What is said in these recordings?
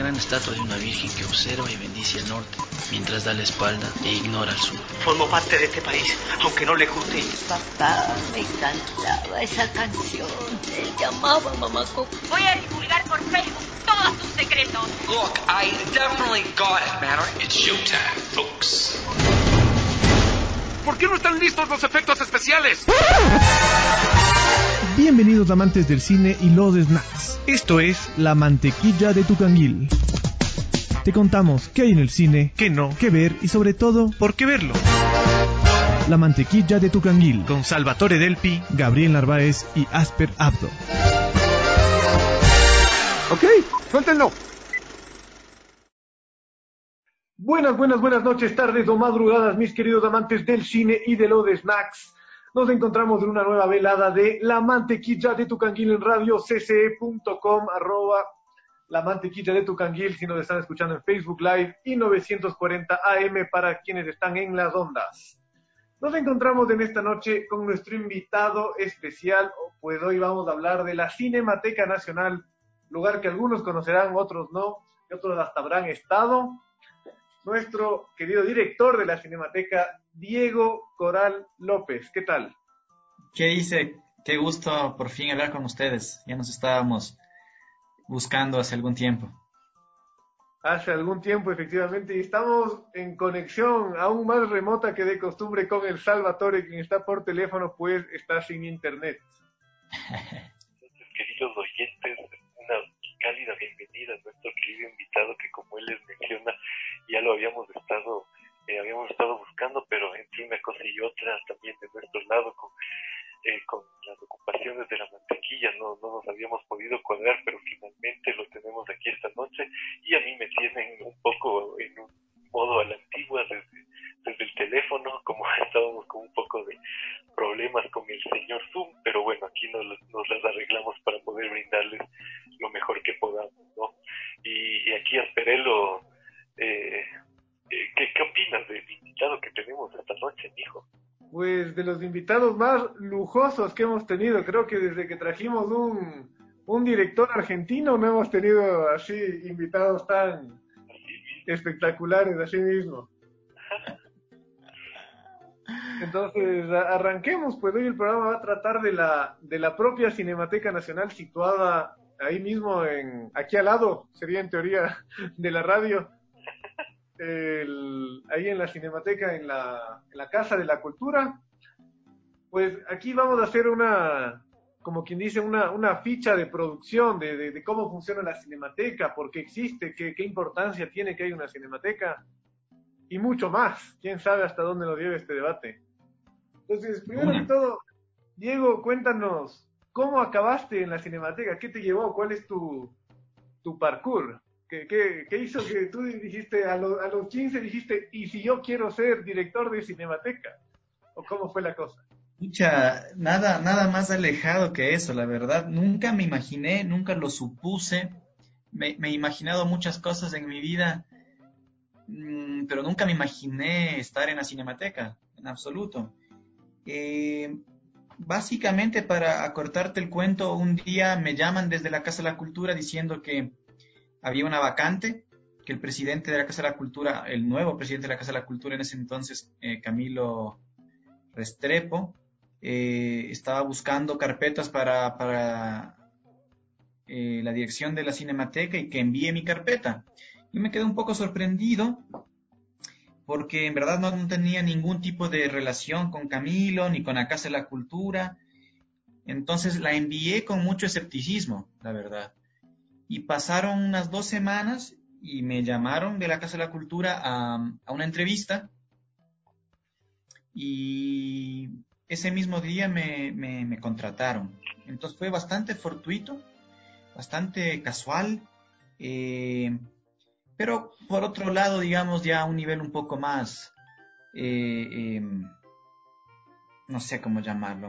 gran estatua de una virgen que observa y bendice el norte, mientras da la espalda e ignora el sur. Formo parte de este país, aunque no le guste. Papá me encantaba esa canción. Él llamaba Mamá Coco. Voy a divulgar por Facebook todos tus secretos. Look, I definitely got it, man. It's showtime, folks. ¿Por qué no están listos los efectos especiales? Bienvenidos amantes del cine y los snacks. Esto es La Mantequilla de tu Canguil. Te contamos qué hay en el cine, qué no, qué ver y sobre todo, por qué verlo. La Mantequilla de tu Canguil, con Salvatore Delpi, Gabriel Narváez y Asper Abdo. Ok, suéltenlo. Buenas noches, tardes o madrugadas, mis queridos amantes del cine y de los snacks. Nos encontramos en una nueva velada de La Mantequilla de tu Canguil en radio cce.com, La Mantequilla de tu Canguil, si nos están escuchando en Facebook Live, y 940 AM para quienes están en las ondas. Nos encontramos en esta noche con nuestro invitado especial, pues hoy vamos a hablar de la Cinemateca Nacional, lugar que algunos conocerán, otros no, y otros hasta habrán estado. Nuestro querido director de la Cinemateca, Diego Coral López. ¿Qué tal? ¿Qué dice? Qué gusto por fin hablar con ustedes. Ya nos estábamos buscando hace algún tiempo. Hace algún tiempo, efectivamente, y estamos en conexión aún más remota que de costumbre con el Salvatore, quien está por teléfono, pues está sin internet. Queridos oyentes, una cálida bienvenida a nuestro querido invitado que, como él les menciona, ya lo habíamos estado buscando, pero entre una cosa y otra también de nuestro lado con las ocupaciones de la mantequilla no nos habíamos podido cuadrar, pero finalmente lo tenemos aquí esta noche y a mí me tienen un poco en un modo a la antigua desde el teléfono, como estábamos con un poco de problemas con el señor Zoom, pero bueno, aquí nos las arreglamos para poder brindarles lo mejor que podamos, ¿no? Y aquí Asperelo, ¿qué opinas del invitado que tenemos esta noche, mijo? Pues de los invitados más lujosos que hemos tenido, creo que desde que trajimos un director argentino no hemos tenido así invitados tan espectaculares, así mismo. Entonces, arranquemos, pues hoy el programa va a tratar de la propia Cinemateca Nacional situada ahí mismo, aquí al lado, sería en teoría, de la radio. Ahí en la Cinemateca, en la Casa de la Cultura. Pues aquí vamos a hacer como quien dice, una ficha de producción de cómo funciona la Cinemateca, por qué existe, qué importancia tiene que haya una Cinemateca, y mucho más. Quién sabe hasta dónde nos lleve este debate. Entonces, primero que todo, Diego, cuéntanos, ¿cómo acabaste en la Cinemateca? ¿Qué te llevó? ¿Cuál es tu parkour? ¿Qué hizo que tú dijiste, a los 15 dijiste, y si yo quiero ser director de Cinemateca? ¿O cómo fue la cosa? Pucha, nada más alejado que eso, la verdad. Nunca me imaginé, nunca lo supuse. Me he imaginado muchas cosas en mi vida, pero nunca me imaginé estar en la Cinemateca, en absoluto. Básicamente, para acortarte el cuento, un día me llaman desde la Casa de la Cultura diciendo que había una vacante, que el presidente de la Casa de la Cultura, el nuevo presidente de la Casa de la Cultura en ese entonces, Camilo Restrepo, estaba buscando carpetas para la dirección de la Cinemateca y que envíe mi carpeta. Yo me quedé un poco sorprendido porque en verdad no tenía ningún tipo de relación con Camilo ni con la Casa de la Cultura. Entonces la envié con mucho escepticismo, la verdad. Y pasaron unas 2 semanas y me llamaron de la Casa de la Cultura a una entrevista. Y ese mismo día me contrataron. Entonces fue bastante fortuito, bastante casual. Pero por otro lado, digamos, ya a un nivel un poco más, no sé cómo llamarlo,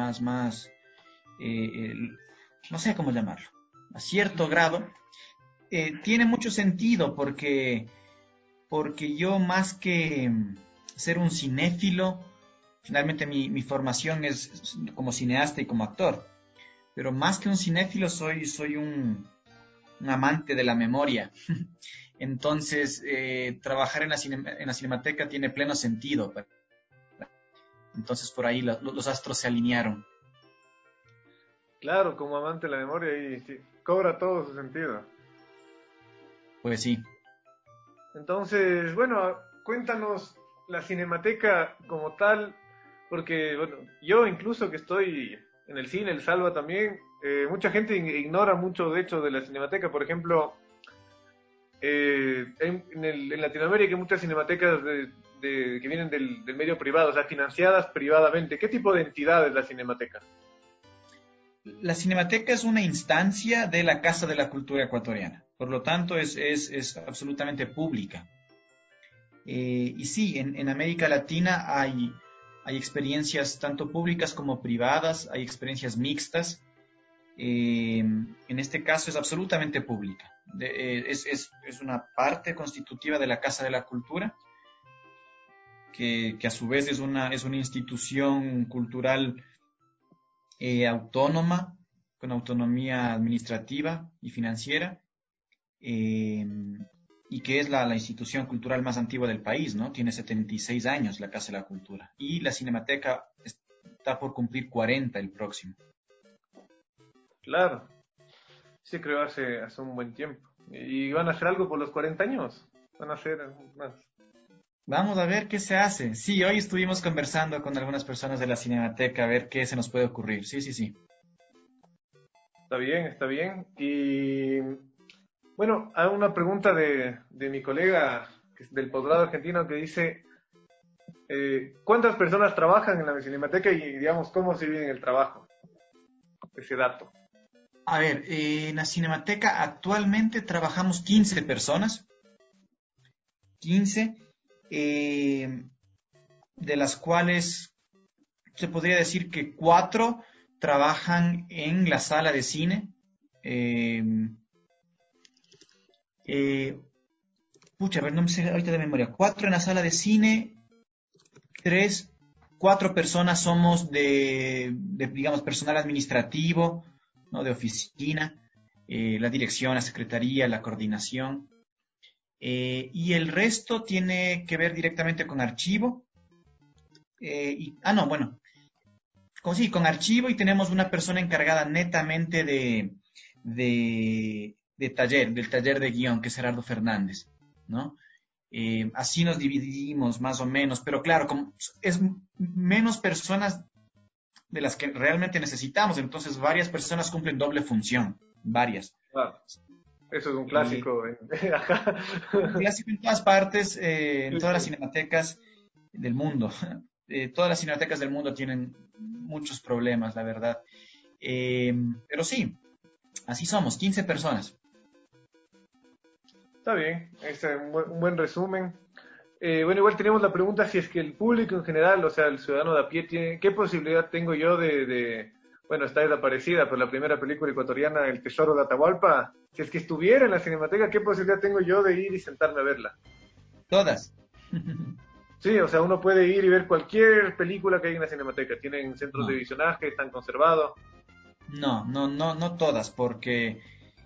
no sé cómo llamarlo. A cierto grado, tiene mucho sentido porque yo, más que ser un cinéfilo, finalmente mi formación es como cineasta y como actor, pero más que un cinéfilo soy un amante de la memoria. Entonces, trabajar en la Cinemateca tiene pleno sentido. Entonces, por ahí los astros se alinearon. Claro, como amante de la memoria y sí, cobra todo su sentido. Pues sí. Entonces, bueno, cuéntanos la Cinemateca como tal, porque bueno, yo incluso que estoy en el cine, el Salva también, mucha gente ignora mucho de hecho de la Cinemateca. Por ejemplo, en Latinoamérica hay muchas cinematecas que vienen del medio privado, o sea, financiadas privadamente. ¿Qué tipo de entidad es la Cinemateca? La Cinemateca es una instancia de la Casa de la Cultura Ecuatoriana, por lo tanto es absolutamente pública. Y sí, en América Latina hay experiencias tanto públicas como privadas, hay experiencias mixtas. En este caso es absolutamente pública. Es una parte constitutiva de la Casa de la Cultura, que a su vez es una institución cultural autónoma, con autonomía administrativa y financiera, y que es la institución cultural más antigua del país, ¿no? Tiene 76 años la Casa de la Cultura, y la Cinemateca está por cumplir 40 el próximo. Claro, se creó hace un buen tiempo. ¿Y van a hacer algo por los 40 años? ¿Van a hacer más? Vamos a ver qué se hace. Sí, hoy estuvimos conversando con algunas personas de la Cinemateca a ver qué se nos puede ocurrir. Sí, sí, sí. Está bien, está bien. Y bueno, hay una pregunta de mi colega del posgrado argentino que dice, ¿cuántas personas trabajan en la Cinemateca y, digamos, cómo se vive en el trabajo? Ese dato. A ver, en la Cinemateca actualmente trabajamos 15 personas. 15, de las cuales se podría decir que 4 trabajan en la sala de cine. A ver, no me sé ahorita de memoria. 4 en la sala de cine, 4 personas somos digamos, personal administrativo, ¿no? De oficina, la dirección, la secretaría, la coordinación. Y el resto tiene que ver directamente con archivo. Con archivo, y tenemos una persona encargada netamente del taller de guión, que es Gerardo Fernández, ¿no? Así nos dividimos más o menos, pero claro, como es menos personas de las que realmente necesitamos, entonces varias personas cumplen doble función, varias. Claro. Eso es un clásico acá. Un clásico en todas partes, en todas las cinematecas del mundo. Todas las cinematecas del mundo tienen muchos problemas, la verdad. Pero sí, así somos, 15 personas. Está bien, es un buen resumen. Bueno, igual tenemos la pregunta si es que el público en general, o sea, el ciudadano de a pie, ¿qué posibilidad tengo yo bueno, está desaparecida, pero la primera película ecuatoriana, El Tesoro de Atahualpa, si es que estuviera en la Cinemateca, ¿qué posibilidad tengo yo de ir y sentarme a verla? Todas. Sí, o sea, uno puede ir y ver cualquier película que hay en la Cinemateca. ¿Tienen centros de visionaje? ¿Están conservados? No todas, porque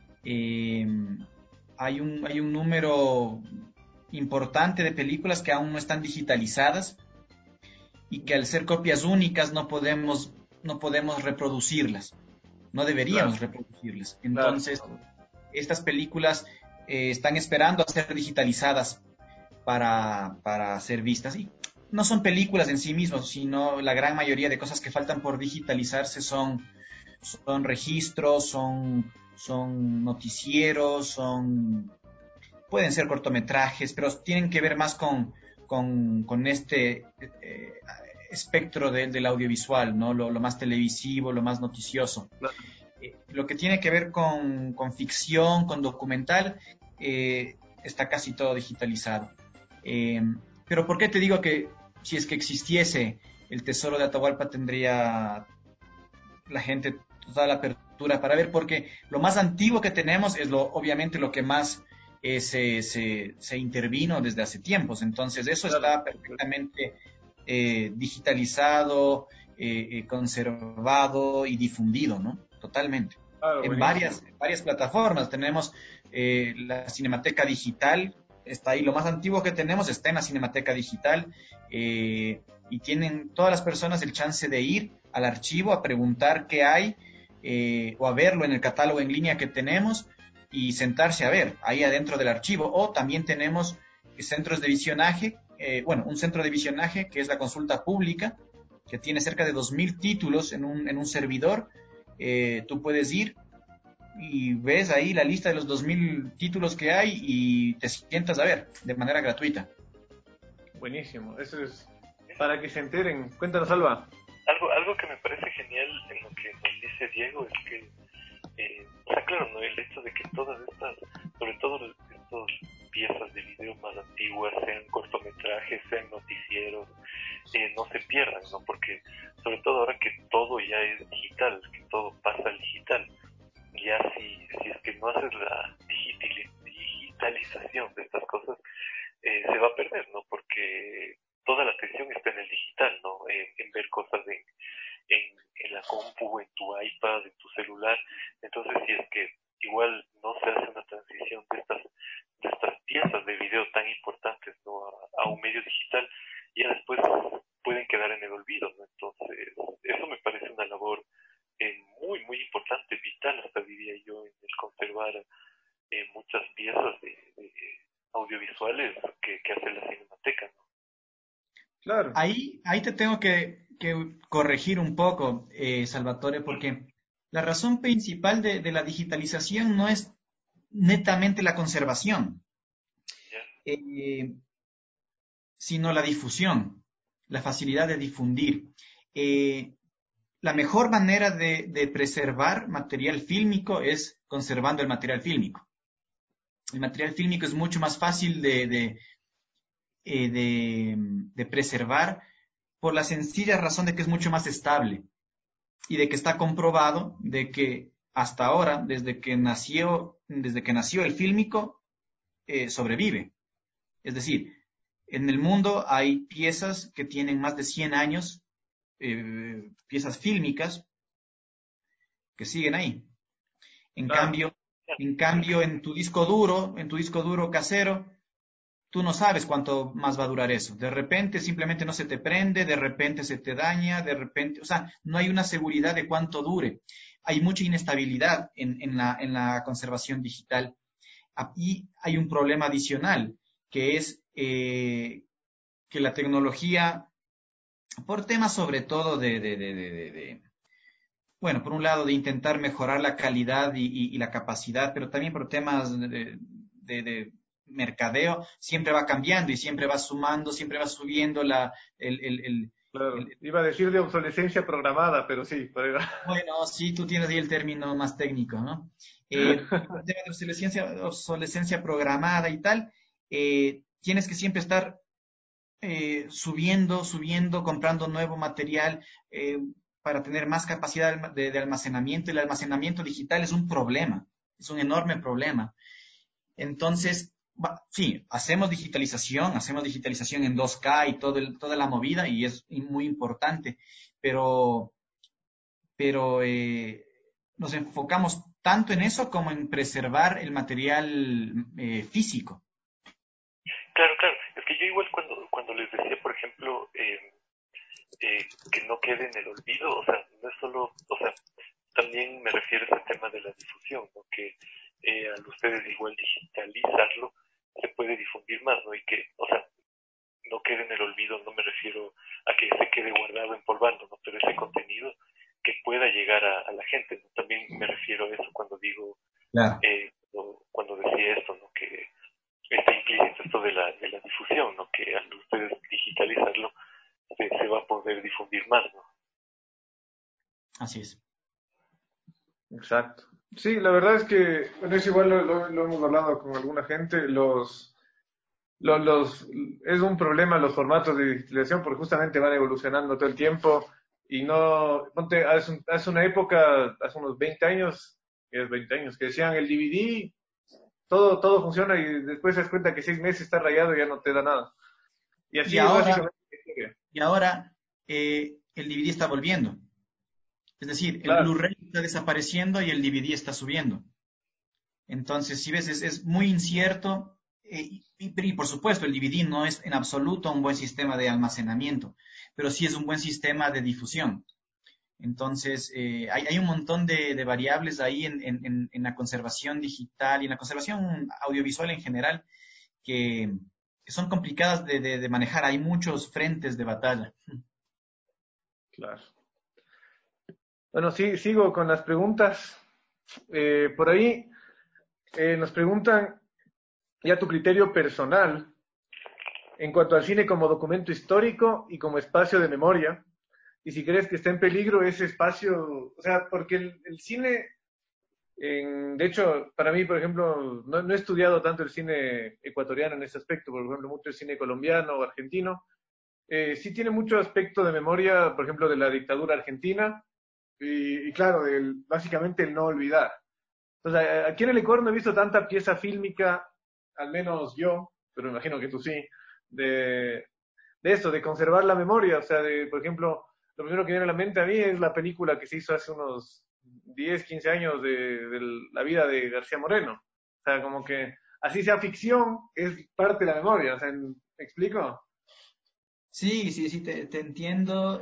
hay un número importante de películas que aún no están digitalizadas y que al ser copias únicas no podemos reproducirlas, no deberíamos reproducirlas. Entonces, estas películas están esperando a ser digitalizadas para ser vistas. Y no son películas en sí mismas, sino la gran mayoría de cosas que faltan por digitalizarse son registros, son noticieros, pueden ser cortometrajes, pero tienen que ver más con este espectro del audiovisual, ¿no? Lo más televisivo, lo más noticioso. Lo que tiene que ver con ficción, con documental, está casi todo digitalizado. Pero ¿por qué te digo que si es que existiese el Tesoro de Atahualpa tendría la gente toda la apertura para ver? Porque lo más antiguo que tenemos es obviamente lo que más se intervino desde hace tiempos. Entonces eso está perfectamente digitalizado, conservado y difundido, ¿no? Totalmente. En varias plataformas tenemos la Cinemateca Digital está ahí. Lo más antiguo que tenemos está en la Cinemateca Digital, y tienen todas las personas el chance de ir al archivo a preguntar qué hay, o a verlo en el catálogo en línea que tenemos y sentarse a ver ahí adentro del archivo. O también tenemos centros de visionaje, un centro de visionaje que es la consulta pública, que tiene cerca de 2.000 títulos en un servidor. Tú puedes ir y ves ahí la lista de los 2.000 títulos que hay y te sientas a ver de manera gratuita. Buenísimo, eso es para que se enteren. Cuéntanos, Alba. Algo que me parece genial en lo que nos dice Diego es que, o sea, claro, ¿no? El hecho de que todas estas, sobre todo estas piezas de video más antiguas, sean cortometrajes, sean noticieros, no se pierdan, ¿no? Porque sobre todo ahora que todo ya es digital, que todo pasa al digital, ya si es que no haces la digitalización de estas cosas, se va a perder, ¿no? Porque toda la atención está en el digital, ¿no? En ver cosas en la compu, en tu iPad, en tu celular. Entonces, si es que igual no se hace una transición de estas piezas de video tan importantes, ¿no? a un medio digital, ya después pueden quedar en el olvido, ¿no? Entonces, eso me parece una labor muy, muy importante, vital, hasta diría yo, en el conservar muchas piezas de audiovisuales que hace la Cinemateca, ¿no? Claro. Ahí te tengo que corregir un poco, Salvatore, porque la razón principal de la digitalización no es netamente la conservación, sino la difusión, la facilidad de difundir. La mejor manera de preservar material fílmico es conservando el material fílmico. El material fílmico es mucho más fácil de preservar por la sencilla razón de que es mucho más estable y de que está comprobado de que hasta ahora, desde que nació el fílmico, sobrevive. Es decir, en el mundo hay piezas que tienen más de 100 años, piezas fílmicas que siguen ahí. En cambio, en tu disco duro casero, tú no sabes cuánto más va a durar eso. De repente simplemente no se te prende, de repente se te daña, de repente, o sea, no hay una seguridad de cuánto dure. Hay mucha inestabilidad en la conservación digital. Y hay un problema adicional, que es que la tecnología, por temas sobre todo bueno, por un lado de intentar mejorar la calidad y la capacidad, pero también por temas de mercadeo, siempre va cambiando y siempre va sumando, siempre va subiendo Claro. Iba a decir de obsolescencia programada, pero sí. Bueno, sí, tú tienes ahí el término más técnico, ¿no? El tema de obsolescencia programada y tal, tienes que siempre estar subiendo, comprando nuevo material para tener más capacidad de almacenamiento. El almacenamiento digital es un problema, es un enorme problema. Entonces, sí, hacemos digitalización en 2K y toda la movida, y es muy importante, pero nos enfocamos tanto en eso como en preservar el material físico. Claro, es que yo igual cuando les decía, por ejemplo, que no quede en el olvido, o sea, no es solo, o sea, también me refiero a ese tema de la difusión, ¿no? Que al ustedes igual digitalizarlo, se puede difundir más, ¿no? Y que, o sea, no quede en el olvido, no me refiero a que se quede guardado empolvando, ¿no? Pero ese contenido que pueda llegar a la gente, ¿no? También me refiero a eso cuando digo, claro. Cuando decía esto, ¿no? Que está implícito esto de la difusión, ¿no? Que al ustedes digitalizarlo, se va a poder difundir más, ¿no? Así es. Exacto. Sí, la verdad es que, bueno, es igual lo hemos hablado con alguna gente, es un problema los formatos de digitalización porque justamente van evolucionando todo el tiempo y no, ponte, hace una época, hace unos 20 años, que decían el DVD, todo funciona y después te das cuenta que 6 meses está rayado y ya no te da nada. Y así es básicamente la historia. Y ahora el DVD está volviendo. Es decir, el Claro. Blu-ray está desapareciendo y el DVD está subiendo. Entonces, si ves, es muy incierto y por supuesto el DVD no es en absoluto un buen sistema de almacenamiento, pero sí es un buen sistema de difusión. Entonces, hay un montón de variables ahí en la conservación digital y en la conservación audiovisual en general que son complicadas de manejar. Hay muchos frentes de batalla. Claro. Bueno, sí, sigo con las preguntas. Por ahí nos preguntan ya tu criterio personal en cuanto al cine como documento histórico y como espacio de memoria. Y si crees que está en peligro ese espacio, o sea, porque el cine, de hecho, para mí, por ejemplo, no he estudiado tanto el cine ecuatoriano en ese aspecto, por ejemplo, mucho el cine colombiano o argentino. Sí tiene mucho aspecto de memoria, por ejemplo, de la dictadura argentina y claro, básicamente el no olvidar. Entonces, aquí en el Ecuador no he visto tanta pieza fílmica, al menos yo, pero imagino que tú sí, de, de eso, de conservar la memoria. O sea, por ejemplo, lo primero que viene a la mente a mí es la película que se hizo hace unos 10, 15 años de la vida de García Moreno. O sea, como que así sea ficción, es parte de la memoria. O sea, ¿me explico? Sí, sí, sí, te entiendo.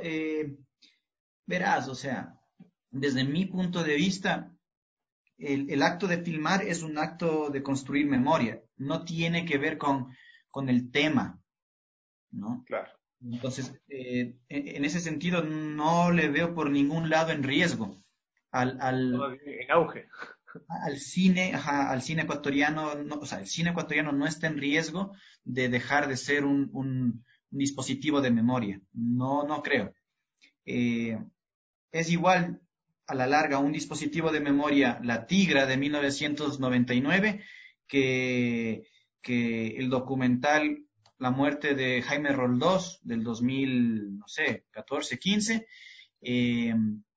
Verás, o sea, desde mi punto de vista, el acto de filmar es un acto de construir memoria, no tiene que ver con el tema, ¿no? Claro. Entonces, en ese sentido, no le veo por ningún lado en riesgo al, al, En auge. al cine, ajá, al cine ecuatoriano, o sea, el cine ecuatoriano no está en riesgo de dejar de ser un dispositivo de memoria. No, no creo. Eh, es igual a la larga un dispositivo de memoria, la Tigra de 1999, que, que el documental La muerte de Jaime Roldós del 2000, no sé, 14, 15, eh,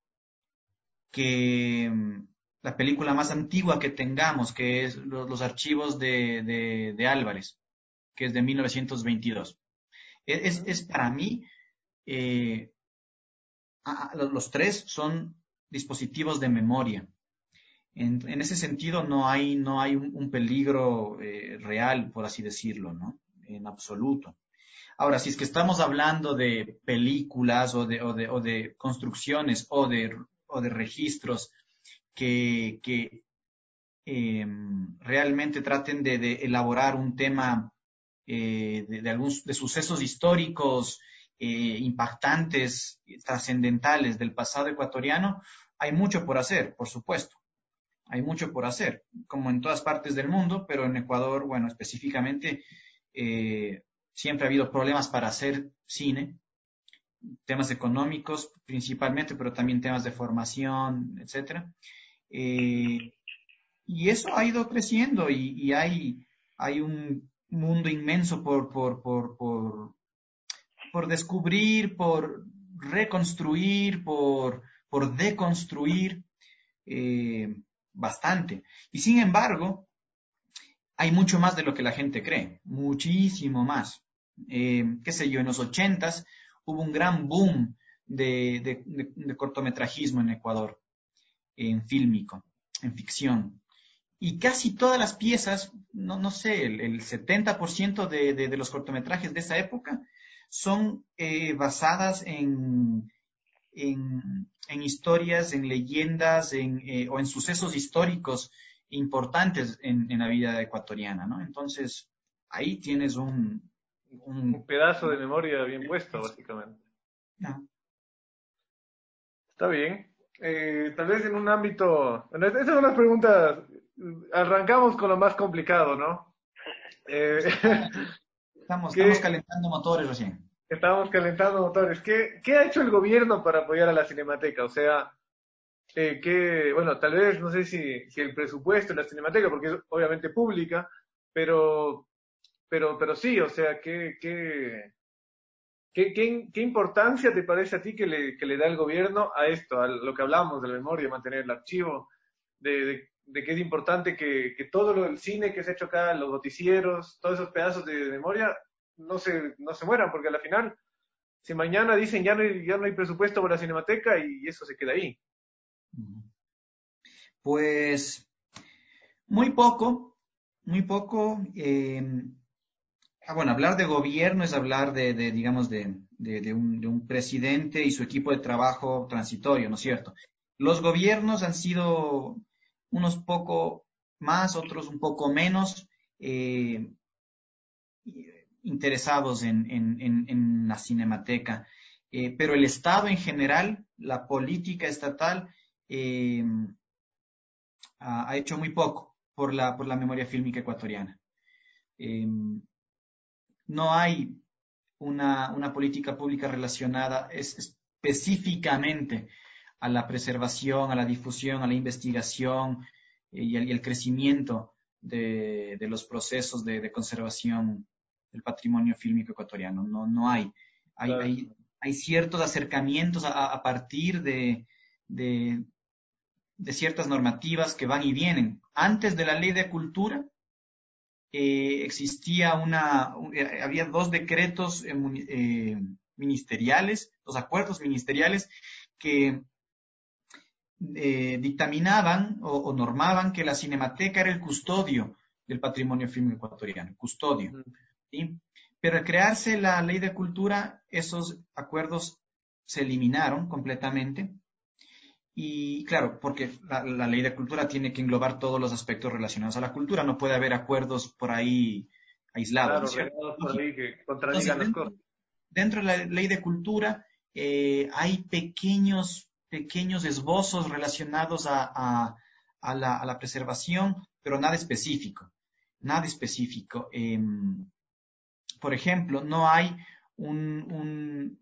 que la película más antigua que tengamos, que es los archivos de Álvarez, que es de 1922. Es para mí, eh, los tres son dispositivos de memoria. En ese sentido no hay un peligro real, por así decirlo, ¿no? En absoluto. Ahora, si es que estamos hablando de películas o de construcciones o de registros que realmente traten de elaborar un tema de sucesos históricos impactantes, trascendentales del pasado ecuatoriano, hay mucho por hacer, por supuesto. Hay mucho por hacer, como en todas partes del mundo, pero en Ecuador, bueno, específicamente, siempre ha habido problemas para hacer cine, temas económicos principalmente, pero también temas de formación, etcétera. Eh, y eso ha ido creciendo y hay un mundo inmenso por descubrir, por reconstruir, por deconstruir, bastante. Y sin embargo, hay mucho más de lo que la gente cree, muchísimo más. Qué sé yo, en los 80s hubo un gran boom de cortometrajismo en Ecuador, en fílmico, en ficción. Y casi todas las piezas, no sé, el 70% de los cortometrajes de esa época son basadas en historias, en leyendas, o en sucesos históricos importantes en la vida ecuatoriana, ¿no? Entonces, ahí tienes Un pedazo de memoria bien puesto, básicamente. no. Está bien. Tal vez en un ámbito... Bueno, estas son las preguntas. Arrancamos con lo más complicado, ¿no? Eh, Estamos ¿qué, calentando motores recién. Estábamos calentando motores. ¿Qué ha hecho el gobierno para apoyar a la Cinemateca? O sea, bueno, tal vez, no sé si el presupuesto de la Cinemateca, porque es obviamente pública, pero, pero sí, o sea, ¿qué importancia te parece a ti que le da el gobierno a esto, a lo que hablábamos de la memoria, mantener el archivo, de que es importante que todo el cine que se ha hecho acá, los noticieros, todos esos pedazos de memoria, no se mueran, porque al final, si mañana dicen ya no hay presupuesto para la Cinemateca y eso se queda ahí. Pues Muy poco, muy poco. Bueno, hablar de gobierno es hablar digamos, de un presidente y su equipo de trabajo transitorio, ¿no es cierto? Los gobiernos han sido unos poco más, otros un poco menos interesados en la cinemateca. Pero el Estado en general, la política estatal, eh, ha hecho muy poco por la memoria fílmica ecuatoriana. Eh, no hay una política pública relacionada específicamente a la preservación, a la difusión, a la investigación y el crecimiento de los procesos de conservación del patrimonio fílmico ecuatoriano. No hay. Claro. Hay ciertos acercamientos a partir de ciertas normativas que van y vienen. Antes de la ley de cultura, había dos decretos ministeriales, dos acuerdos ministeriales que dictaminaban o normaban que la Cinemateca era el custodio del patrimonio fílmico ecuatoriano, custodio. ¿Sí? Pero al crearse la ley de cultura, esos acuerdos se eliminaron completamente. Y claro, porque la ley de cultura tiene que englobar todos los aspectos relacionados a la cultura, no puede haber acuerdos por ahí aislados. Claro, regados por ahí que contradigan las cosas. Dentro de la ley de cultura hay pequeños esbozos relacionados a la preservación, pero nada específico. Nada específico. Por ejemplo, no hay un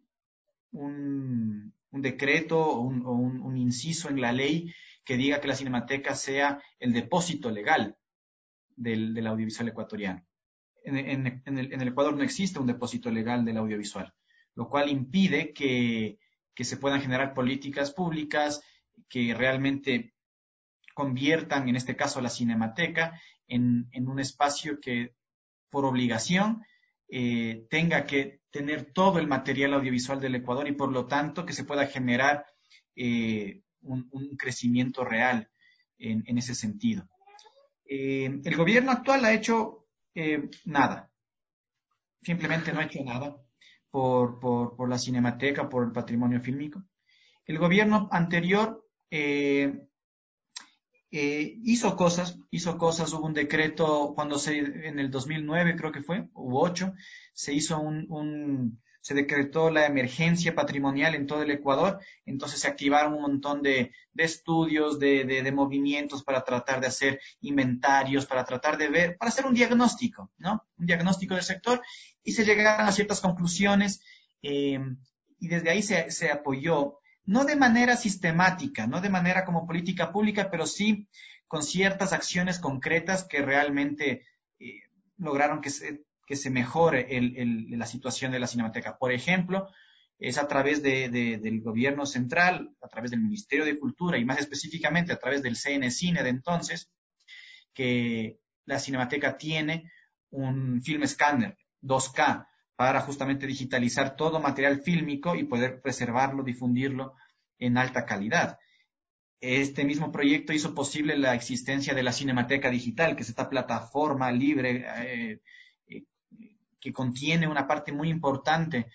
decreto o un inciso en la ley que diga que la Cinemateca sea el depósito legal del audiovisual ecuatoriano. En el Ecuador no existe un depósito legal del audiovisual, lo cual impide que se puedan generar políticas públicas que realmente conviertan, en este caso, a la Cinemateca en un espacio que, por obligación, tenga que tener todo el material audiovisual del Ecuador y, por lo tanto, que se pueda generar un crecimiento real en ese sentido. El gobierno actual ha hecho nada, simplemente no ha hecho nada por la Cinemateca, por el patrimonio fílmico. El gobierno anterior hizo cosas, hubo un decreto en el 2009 creo que fue, u 8, se decretó la emergencia patrimonial en todo el Ecuador, entonces se activaron un montón de estudios, de movimientos para tratar de hacer inventarios, para tratar de ver, para hacer un diagnóstico, ¿no? Un diagnóstico del sector, y se llegaron a ciertas conclusiones, y desde ahí se apoyó, no de manera sistemática, no de manera como política pública, pero sí con ciertas acciones concretas que realmente lograron que se mejore la situación de la Cinemateca. Por ejemplo, es a través del gobierno central, a través del Ministerio de Cultura y más específicamente a través del CNCine de entonces, que la Cinemateca tiene un film scanner 2K para justamente digitalizar todo material fílmico y poder preservarlo, difundirlo en alta calidad. Este mismo proyecto hizo posible la existencia de la Cinemateca Digital, que es esta plataforma libre que contiene una parte muy importante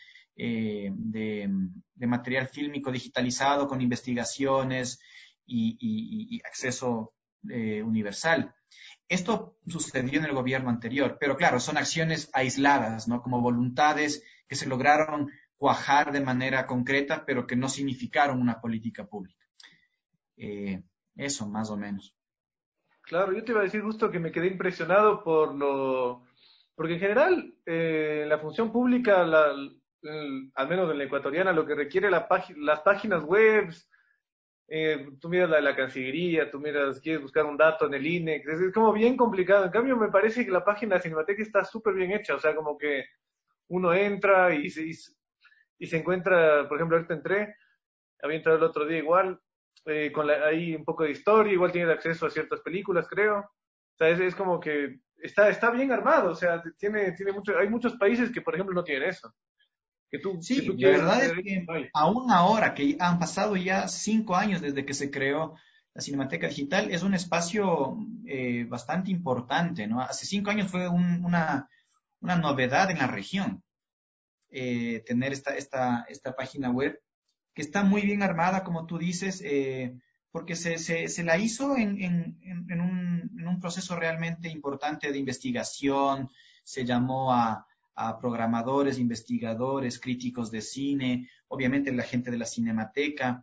de material fílmico digitalizado con investigaciones y acceso universal. Esto sucedió en el gobierno anterior, pero claro, son acciones aisladas, ¿no? Como voluntades que se lograron cuajar de manera concreta, pero que no significaron una política pública. Eso, más o menos. Claro, yo te iba a decir justo que me quedé impresionado porque en general la función pública, al menos en la ecuatoriana, lo que requiere las páginas web, tú miras la de la Cancillería, tú miras, quieres buscar un dato en el INEX, es como bien complicado. En cambio, me parece que la página de Cinemateca está súper bien hecha, o sea, como que uno entra y se encuentra, por ejemplo, ahorita entré, había entrado el otro día igual, ahí un poco de historia, igual tiene acceso a ciertas películas, creo. O sea, es como que está bien armado, o sea, hay muchos países que, por ejemplo, no tienen eso. Sí, Si tú la quieres verdad es acceder, que no hay. aún ahora, que han pasado ya 5 años desde que se creó la Cinemateca Digital es un espacio bastante importante, ¿no? Hace 5 años fue una novedad en la región tener esta página web que está muy bien armada, como tú dices, porque se la hizo en un proceso realmente importante de investigación. Se llamó a programadores, investigadores, críticos de cine, obviamente la gente de la Cinemateca,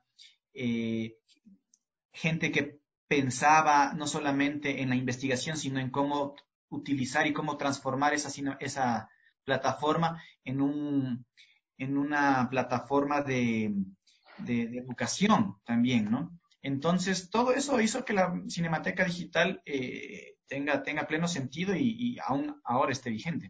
gente que pensaba no solamente en la investigación, sino en cómo utilizar y cómo transformar esa plataforma en una plataforma de educación también, ¿no? Entonces, todo eso hizo que la Cinemateca Digital tenga pleno sentido y aún ahora esté vigente.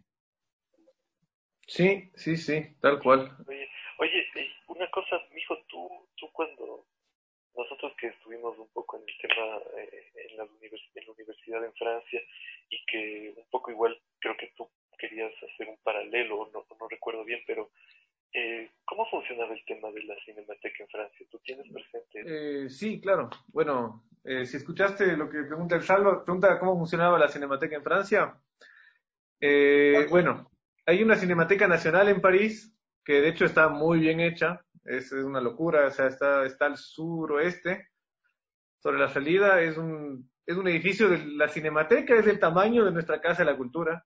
Sí, tal cual. Oye, una cosa, mijo, tú cuando nosotros que estuvimos un poco en el tema en la universidad en Francia y que un poco igual creo que tú querías hacer un paralelo, no recuerdo bien, pero ¿cómo funcionaba el tema de la Cinemateca en Francia? ¿Tú tienes presente? Sí, claro. Bueno, si escuchaste lo que pregunta el Salvo, pregunta cómo funcionaba la Cinemateca en Francia. Bueno, hay una Cinemateca Nacional en París, que de hecho está muy bien hecha, es una locura, o sea, está al suroeste, sobre la salida, es un edificio de la Cinemateca, es del tamaño de nuestra Casa de la Cultura.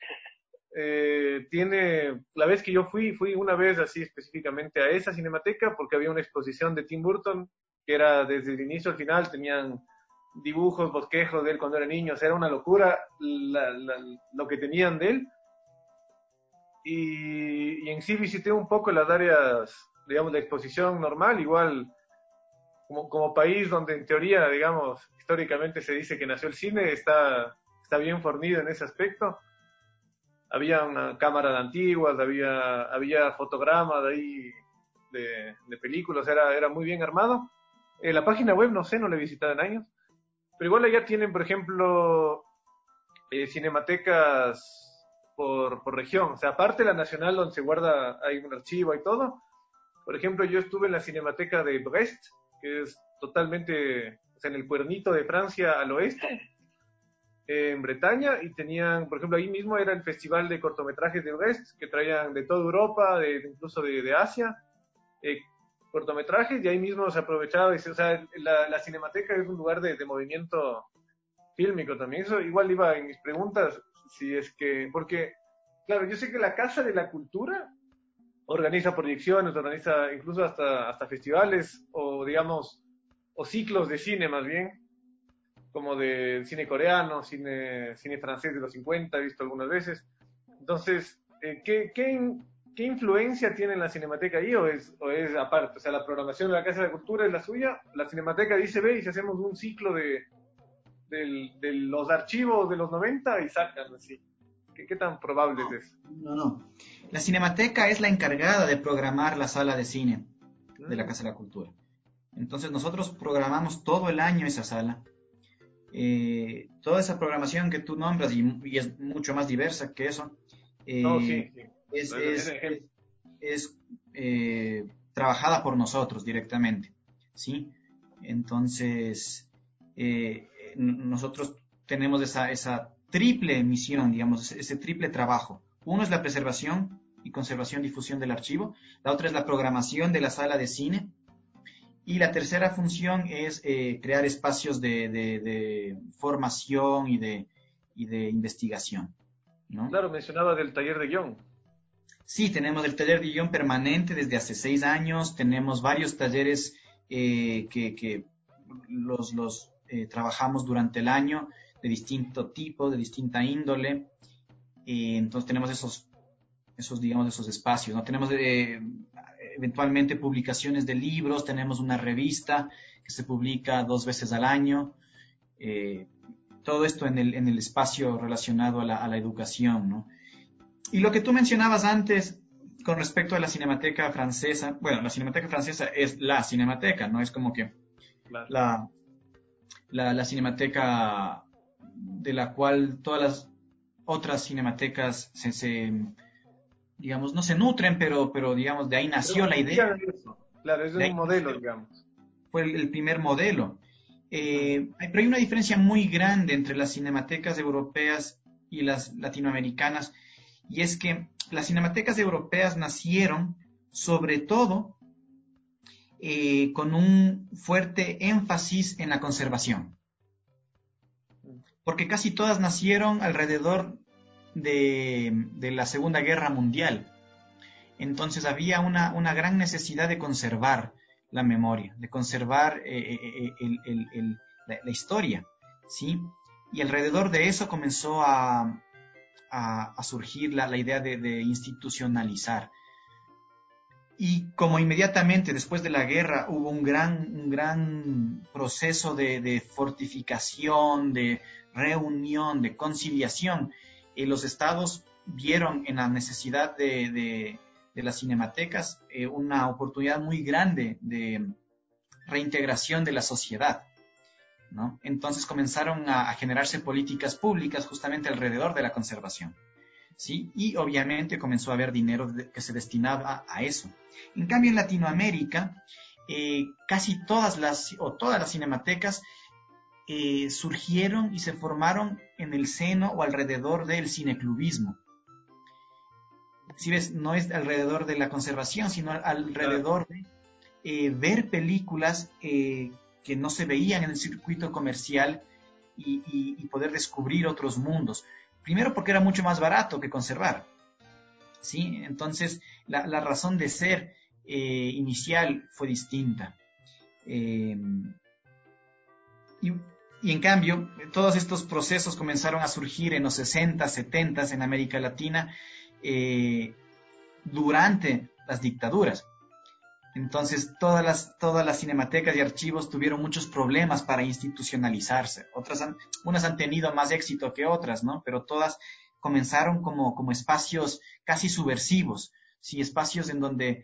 La vez que yo fui una vez así específicamente a esa Cinemateca, porque había una exposición de Tim Burton, que era desde el inicio al final, tenían dibujos, bosquejos de él cuando era niño, o sea, era una locura lo que tenían de él. Y en sí visité un poco las áreas, digamos, de exposición normal, igual como país donde en teoría, digamos, históricamente se dice que nació el cine, está bien fornido en ese aspecto. Había una cámara de antiguas, había fotogramas de ahí de películas, era muy bien armado. La página web, no sé, no la he visitado en años, pero igual allá tienen, por ejemplo, cinematecas por región, o sea, aparte de la nacional donde se guarda, hay un archivo y todo. Por ejemplo, yo estuve en la Cinemateca de Brest, que es totalmente, o sea, en el cuernito de Francia al oeste, en Bretaña, y tenían, por ejemplo, ahí mismo era el festival de cortometrajes de Brest, que traían de toda Europa, incluso de Asia, cortometrajes, y ahí mismo se aprovechaba, o sea, la Cinemateca es un lugar de movimiento fílmico también. Eso igual iba en mis preguntas, si es que, porque, claro, yo sé que la Casa de la Cultura organiza proyecciones, organiza incluso hasta festivales, o digamos, o ciclos de cine más bien, como de cine coreano, cine francés de los 50, he visto algunas veces. Entonces, ¿qué influencia tiene la Cinemateca ahí o es aparte? O sea, la programación de la Casa de la Cultura es la suya, la Cinemateca dice, ve, y si hacemos un ciclo de los archivos de los 90 y sacan así. ¿Qué tan probable es eso? No. La Cinemateca es la encargada de programar la sala de cine de la Casa de la Cultura. Entonces nosotros programamos todo el año esa sala. Toda esa programación que tú nombras y es mucho más diversa que eso. Sí. Es trabajada por nosotros directamente, ¿sí? Entonces, nosotros tenemos esa triple misión, digamos, ese triple trabajo. Uno es la preservación y conservación, difusión del archivo. La otra es la programación de la sala de cine. Y la tercera función es crear espacios de formación y de investigación, ¿no? Claro, mencionaba del taller de guión. Sí, tenemos el taller de guión permanente desde hace 6 años. Tenemos varios talleres que los trabajamos durante el año de distinto tipo, de distinta índole. Entonces tenemos esos espacios, ¿no? Tenemos eventualmente publicaciones de libros, tenemos una revista que se publica 2 veces al año. Todo esto en el espacio relacionado a la educación, ¿no? Y lo que tú mencionabas antes con respecto a la Cinemateca Francesa, bueno, la Cinemateca Francesa es la Cinemateca, no es como que claro, la Cinemateca de la cual todas las otras cinematecas digamos, no se nutren, pero digamos, de ahí nació la idea. Claro, es un modelo, digamos. Fue el primer modelo. Pero hay una diferencia muy grande entre las cinematecas europeas y las latinoamericanas, y es que las cinematecas europeas nacieron sobre todo con un fuerte énfasis en la conservación, porque casi todas nacieron alrededor de la Segunda Guerra Mundial. Entonces había una gran necesidad de conservar la memoria, de conservar la historia, ¿sí? Y alrededor de eso comenzó a surgir la idea de institucionalizar. Y como inmediatamente después de la guerra hubo un gran proceso de fortificación, de reunión, de conciliación, los estados vieron en la necesidad de las cinematecas una oportunidad muy grande de reintegración de la sociedad, ¿no? Entonces comenzaron a generarse políticas públicas justamente alrededor de la conservación, ¿sí? Y obviamente comenzó a haber dinero que se destinaba a eso. En cambio, en Latinoamérica, casi todas las cinematecas surgieron y se formaron en el seno o alrededor del cineclubismo. Si ves, no es alrededor de la conservación, sino alrededor de ver películas que no se veían en el circuito comercial y poder descubrir otros mundos. Primero porque era mucho más barato que conservar, ¿sí? Entonces la razón de ser inicial fue distinta. Y en cambio, todos estos procesos comenzaron a surgir en los 60, 70 en América Latina durante las dictaduras. Entonces todas las cinematecas y archivos tuvieron muchos problemas para institucionalizarse. Unas han tenido más éxito que otras, ¿no? Pero todas comenzaron como espacios casi subversivos, ¿sí? Espacios en donde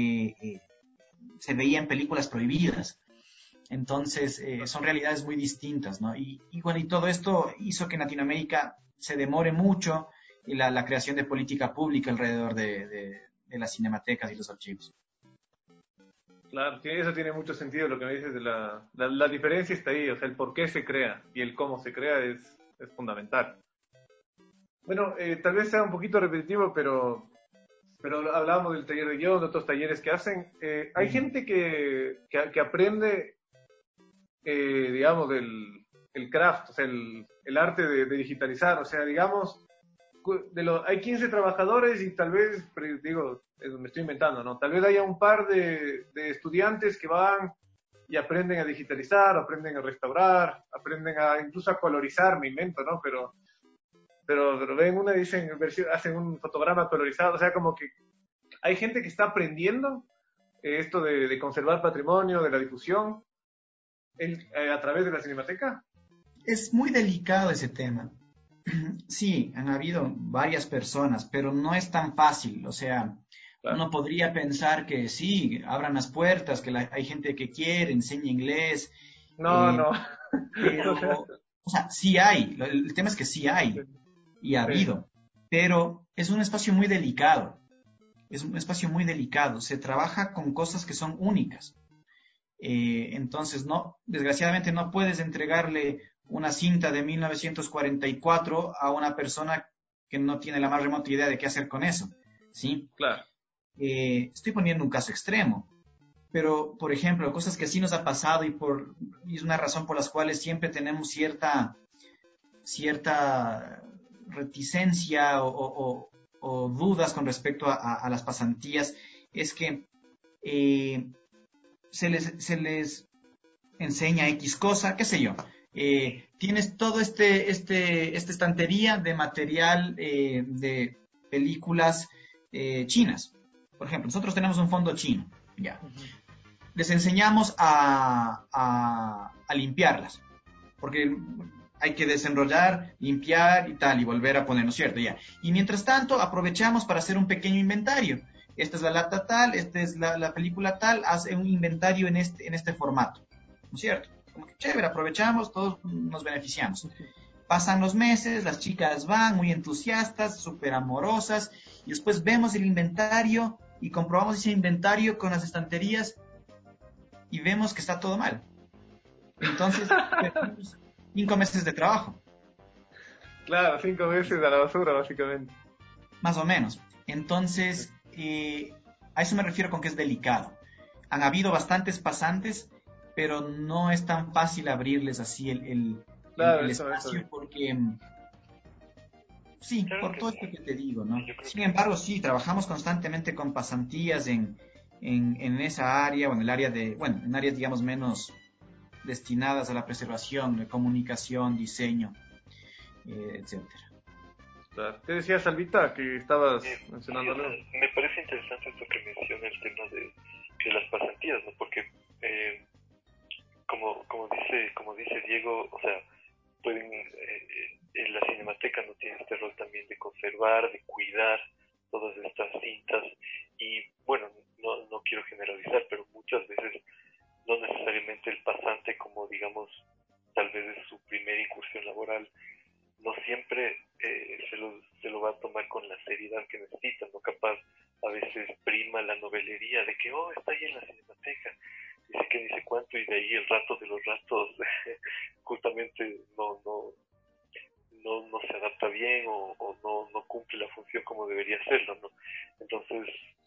se veían películas prohibidas. Entonces son realidades muy distintas, ¿no? Y todo esto hizo que en Latinoamérica se demore mucho la creación de política pública alrededor de las cinematecas y los archivos. Claro, eso tiene mucho sentido lo que me dices de la diferencia está ahí, o sea, el por qué se crea y el cómo se crea es fundamental. Bueno, tal vez sea un poquito repetitivo, pero hablábamos del taller de guión, de otros talleres que hacen. Hay gente que aprende, digamos, el craft, o sea, el arte de digitalizar, o sea, digamos, hay 15 trabajadores y tal vez, digo, me estoy inventando, ¿no? Tal vez haya un par de estudiantes que van y aprenden a digitalizar, aprenden a restaurar, aprenden incluso a colorizar, me invento, ¿no? Pero ven una y dicen, hacen un fotograma colorizado, o sea, como que hay gente que está aprendiendo esto de conservar patrimonio, de la difusión, a través de la cinemateca. Es muy delicado ese tema. Sí, han habido varias personas, pero no es tan fácil. O sea, claro, uno podría pensar que sí, abran las puertas, que hay gente que quiere, enseña inglés. No. Pero, o sea, sí hay. El tema es que sí hay y ha habido, pero es un espacio muy delicado. Es un espacio muy delicado. Se trabaja con cosas que son únicas. Entonces, desgraciadamente no puedes entregarle una cinta de 1944 a una persona que no tiene la más remota idea de qué hacer con eso, ¿sí? Claro. Estoy poniendo un caso extremo, pero, por ejemplo, cosas que sí nos ha pasado y es una razón por las cuales siempre tenemos cierta reticencia o dudas con respecto a las pasantías, es que se les enseña X cosa, qué sé yo. Tienes todo esta estantería de material de películas chinas. Por ejemplo, nosotros tenemos un fondo chino, ya. Les enseñamos a limpiarlas, porque hay que desenrollar, limpiar y tal, y volver a poner, ¿no es cierto? Ya. Y mientras tanto, aprovechamos para hacer un pequeño inventario. Esta es la lata tal, esta es la película tal, hace un inventario en este formato, ¿no es cierto? Como que chévere, aprovechamos, todos nos beneficiamos. Pasan los meses, las chicas van muy entusiastas, súper amorosas, y después vemos el inventario y comprobamos ese inventario con las estanterías y vemos que está todo mal. Entonces, perdimos 5 meses de trabajo. Claro, 5 meses a la basura, básicamente. Más o menos. Entonces, a eso me refiero con que es delicado. Han habido bastantes pasantes, pero no es tan fácil abrirles así Claro, el eso espacio sí. porque, sí, Claro por que todo sí. esto que te digo, ¿no? Yo creo Sin que embargo, sí, trabajamos constantemente con pasantías en esa área, o en el área de, bueno, en áreas, digamos, menos destinadas a la preservación, de comunicación, diseño, etcétera. Claro. Te decía, Salvita, que estabas sí, mencionando o sea, algo. me parece interesante esto que menciona el tema de las pasantías, ¿no? Porque como dice Diego, o sea, pueden en la Cinemateca no tiene este rol también de conservar, de cuidar todas estas cintas y bueno, no quiero generalizar, pero muchas veces no necesariamente el pasante como digamos tal vez es su primera incursión laboral, no siempre se lo va a tomar con la seriedad que necesita, no capaz a veces prima la novelería de que está ahí en la Cinemateca dice que dice cuánto y de ahí el rato de los ratos justamente no se adapta bien o no cumple la función como debería hacerlo, ¿no? Entonces,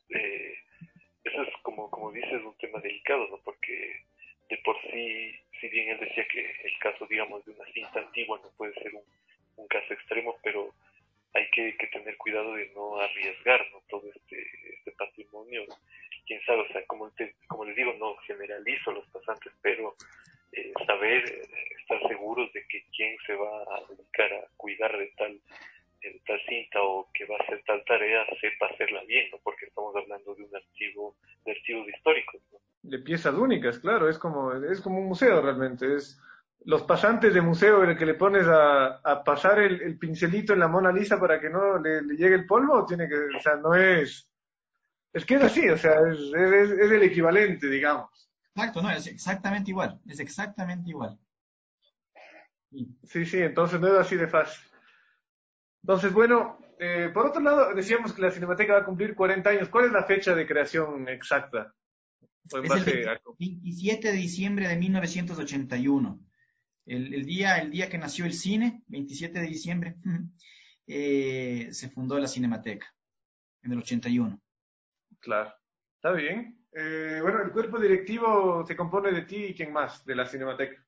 eso es como dices, un tema delicado, ¿no? Porque de por sí, si bien él decía que el caso, digamos, de una cinta antigua no puede ser un caso extremo, pero hay que tener cuidado de no arriesgar, ¿no? Todo este patrimonio. Quién sabe, o sea, como les digo, no generalizo los pasantes, pero saber, estar seguros de que quien se va a dedicar a cuidar de tal cinta o que va a hacer tal tarea sepa hacerla bien, ¿no? Porque estamos hablando de de archivos históricos, ¿no? De piezas únicas, claro, es como un museo realmente. Es los pasantes de museo en el que le pones a pasar el pincelito en la Mona Lisa para que no le llegue el polvo, tiene que, o sea, no es. Es que es así, o sea, es el equivalente, digamos. Exacto, no, es exactamente igual, es exactamente igual. Sí. Sí, sí, entonces no es así de fácil. Entonces, bueno, por otro lado, decíamos que la Cinemateca va a cumplir 40 años. ¿Cuál es la fecha de creación exacta? O en Es el base a... 27 de diciembre de 1981. El día que nació el cine, 27 de diciembre, se fundó la Cinemateca, en el 81. Claro, está bien. Bueno, el cuerpo directivo se compone de ti y quién más, de la Cinemateca.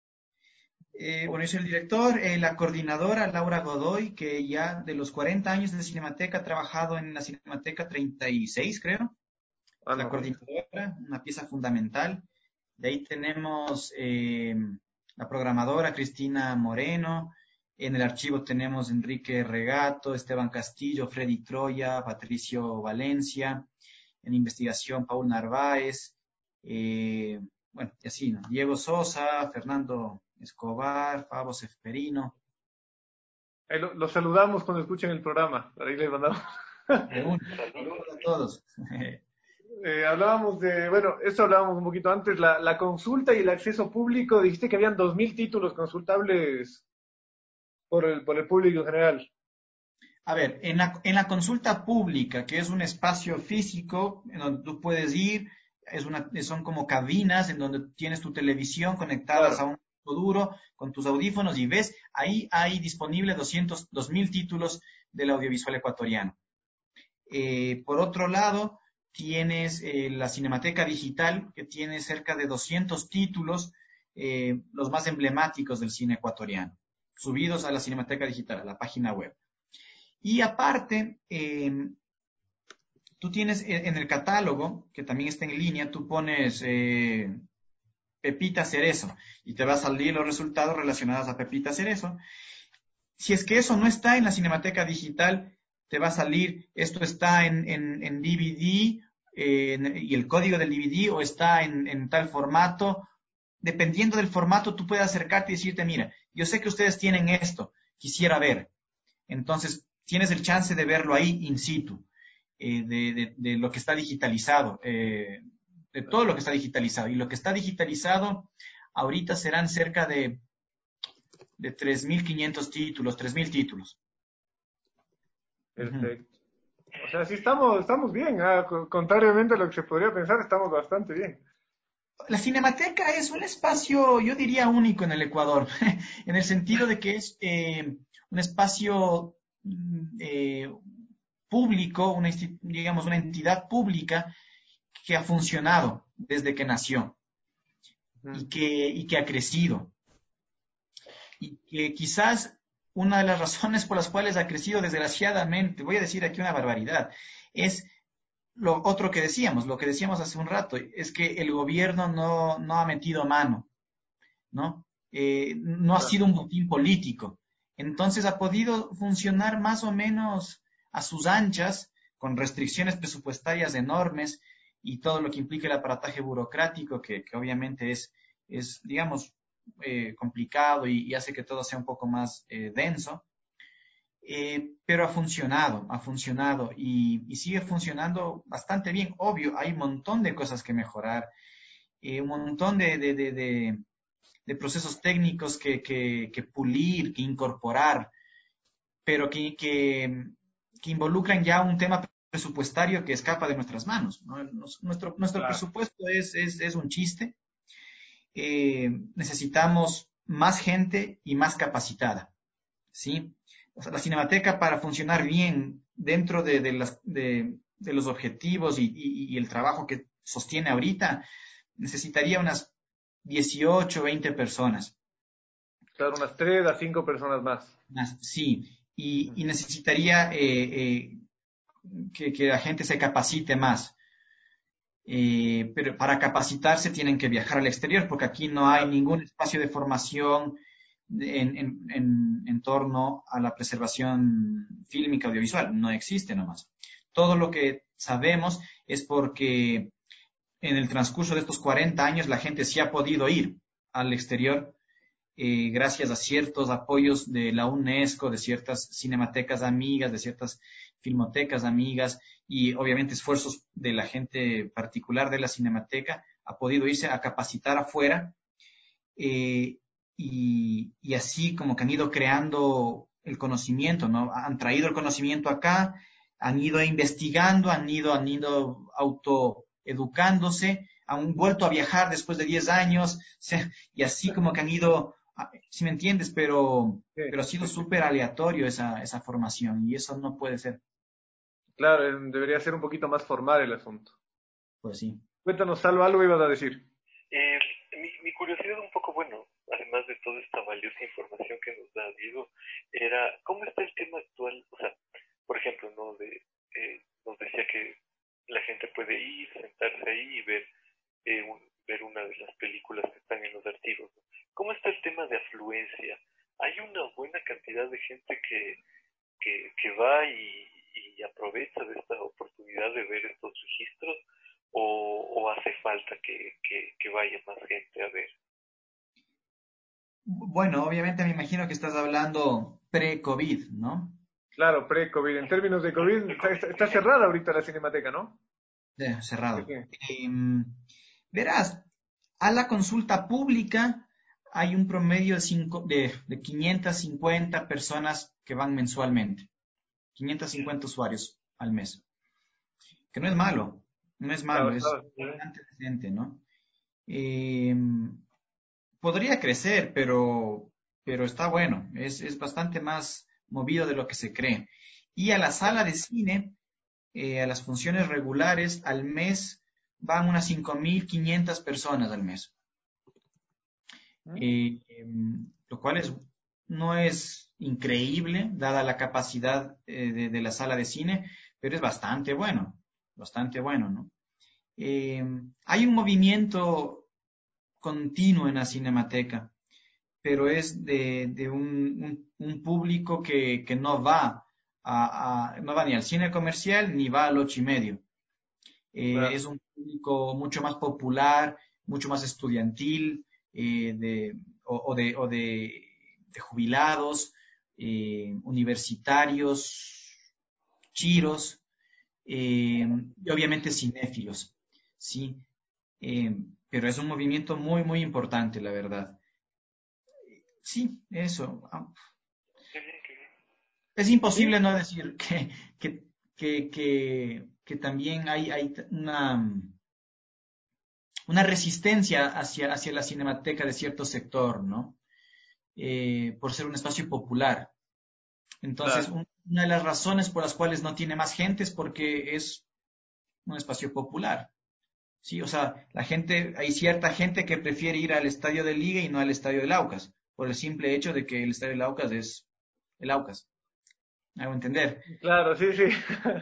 Bueno, yo soy el director, la coordinadora Laura Godoy, que ya de los 40 años de Cinemateca ha trabajado en la Cinemateca 36, creo. Ah, La no, mira. coordinadora, una pieza fundamental. De ahí tenemos la programadora Cristina Moreno. En el archivo tenemos Enrique Regato, Esteban Castillo, Freddy Troya, Patricio Valencia. En investigación, Paul Narváez. Bueno, y así, ¿no? Diego Sosa, Fernando Escobar, Pablo Seferino. Los saludamos cuando escuchen el programa. Ahí les mandamos. De uno. Saludos. Saludos a todos. Hablábamos de, bueno, esto hablábamos un poquito antes, la consulta y el acceso público. Dijiste que habían 2000 títulos consultables por el público en general. A ver, en la consulta pública, que es un espacio físico en donde tú puedes ir, son como cabinas en donde tienes tu televisión conectadas a Claro. un disco duro con tus audífonos y ves, ahí hay disponible 2000 títulos del audiovisual ecuatoriano. Por otro lado, tienes la Cinemateca Digital, que tiene cerca de 200 títulos, los más emblemáticos del cine ecuatoriano, subidos a la Cinemateca Digital, a la página web. Y aparte, tú tienes en el catálogo, que también está en línea, tú pones Pepita Cerezo y te va a salir los resultados relacionados a Pepita Cerezo. Si es que eso no está en la Cinemateca Digital, te va a salir, esto está en DVD y el código del DVD o está en tal formato. Dependiendo del formato, tú puedes acercarte y decirte, mira, yo sé que ustedes tienen esto, quisiera ver. Entonces, tienes el chance de verlo ahí in situ, de lo que está digitalizado, de todo lo que está digitalizado. Y lo que está digitalizado ahorita serán cerca de 3.500 títulos, 3.000 títulos. Perfecto. O sea, sí estamos bien. Contrariamente a lo que se podría pensar, estamos bastante bien. La Cinemateca es un espacio, yo diría, único en el Ecuador, en el sentido de que es un espacio público, digamos, una entidad pública que ha funcionado desde que nació y que ha crecido. Y que quizás una de las razones por las cuales ha crecido, desgraciadamente, voy a decir aquí una barbaridad, es lo otro que decíamos, lo que decíamos hace un rato, es que el gobierno no ha metido mano, ¿no? No ha sido un botín político. Entonces ha podido funcionar más o menos a sus anchas, con restricciones presupuestarias enormes y todo lo que implica el aparataje burocrático, que obviamente es digamos, complicado y hace que todo sea un poco más denso. Pero ha funcionado y sigue funcionando bastante bien. Obvio, hay un montón de cosas que mejorar, un montón de procesos técnicos que pulir, que incorporar, pero que involucran ya un tema presupuestario que escapa de nuestras manos, ¿no? Nuestro Claro. presupuesto es un chiste. Necesitamos más gente y más capacitada, ¿sí? O sea, la Cinemateca, para funcionar bien dentro de los objetivos y el trabajo que sostiene ahorita, necesitaría unas 18, 20 personas. Claro, unas 3 a 5 personas más. Sí, y necesitaría que la gente se capacite más. Pero para capacitarse tienen que viajar al exterior, porque aquí no hay ningún espacio de formación en torno a la preservación fílmica audiovisual. No existe nomás. Todo lo que sabemos es porque en el transcurso de estos 40 años la gente sí ha podido ir al exterior gracias a ciertos apoyos de la UNESCO, de ciertas cinematecas amigas, de ciertas filmotecas amigas y obviamente esfuerzos de la gente particular de la Cinemateca, ha podido irse a capacitar afuera y así como que han ido creando el conocimiento, ¿no? Han traído el conocimiento acá, han ido investigando, han ido autoeducándose, han vuelto a viajar después de 10 años, y así como que han ido, si me entiendes, pero ha sido súper aleatorio esa formación y eso no puede ser. Claro, debería ser un poquito más formal el asunto. Pues sí. Cuéntanos, Salvo, algo ibas a decir. Mi curiosidad un poco, bueno, además de toda esta valiosa información que nos da Diego, era cómo está el tema actual. O sea, por ejemplo, ¿no? Nos decía que la gente puede ir, sentarse ahí y ver una de las películas que están en los archivos, ¿no? ¿Cómo está el tema de afluencia? ¿Hay una buena cantidad de gente que va y aprovecha de esta oportunidad de ver estos registros? ¿O hace falta que vaya más gente a ver? Bueno, obviamente me imagino que estás hablando pre-COVID, ¿no? Claro, pre-COVID. En términos de COVID, está cerrada ahorita la Cinemateca, ¿no? Cerrado. Sí. Verás, a la consulta pública hay un promedio de 550 personas que van mensualmente. 550 usuarios al mes. Que no es malo, no es malo, Claro, es bastante decente, ¿no? Podría crecer, pero está bueno, es bastante más movido de lo que se cree. Y a la sala de cine, a las funciones regulares, al mes van unas 5.500 personas al mes. Lo cual no es increíble, dada la capacidad de la sala de cine, pero es bastante bueno, ¿no? Hay un movimiento continuo en la Cinemateca, pero es de un público que no va no va ni al cine comercial ni va al 8:30. Claro. Es un público mucho más popular, mucho más estudiantil, o de jubilados, universitarios, chiros, y obviamente cinéfilos, ¿sí? Pero es un movimiento muy, muy importante, la verdad. Sí, eso. Es imposible no decir que también hay una resistencia hacia la Cinemateca de cierto sector, ¿no? Por ser un espacio popular. Entonces, Claro. una de las razones por las cuales no tiene más gente es porque es un espacio popular. Sí, o sea, hay cierta gente que prefiere ir al estadio de Liga y no al estadio del Aucas, por el simple hecho de que el estadio del Aucas es el Aucas. ¿Me hago entender? Claro, sí, sí.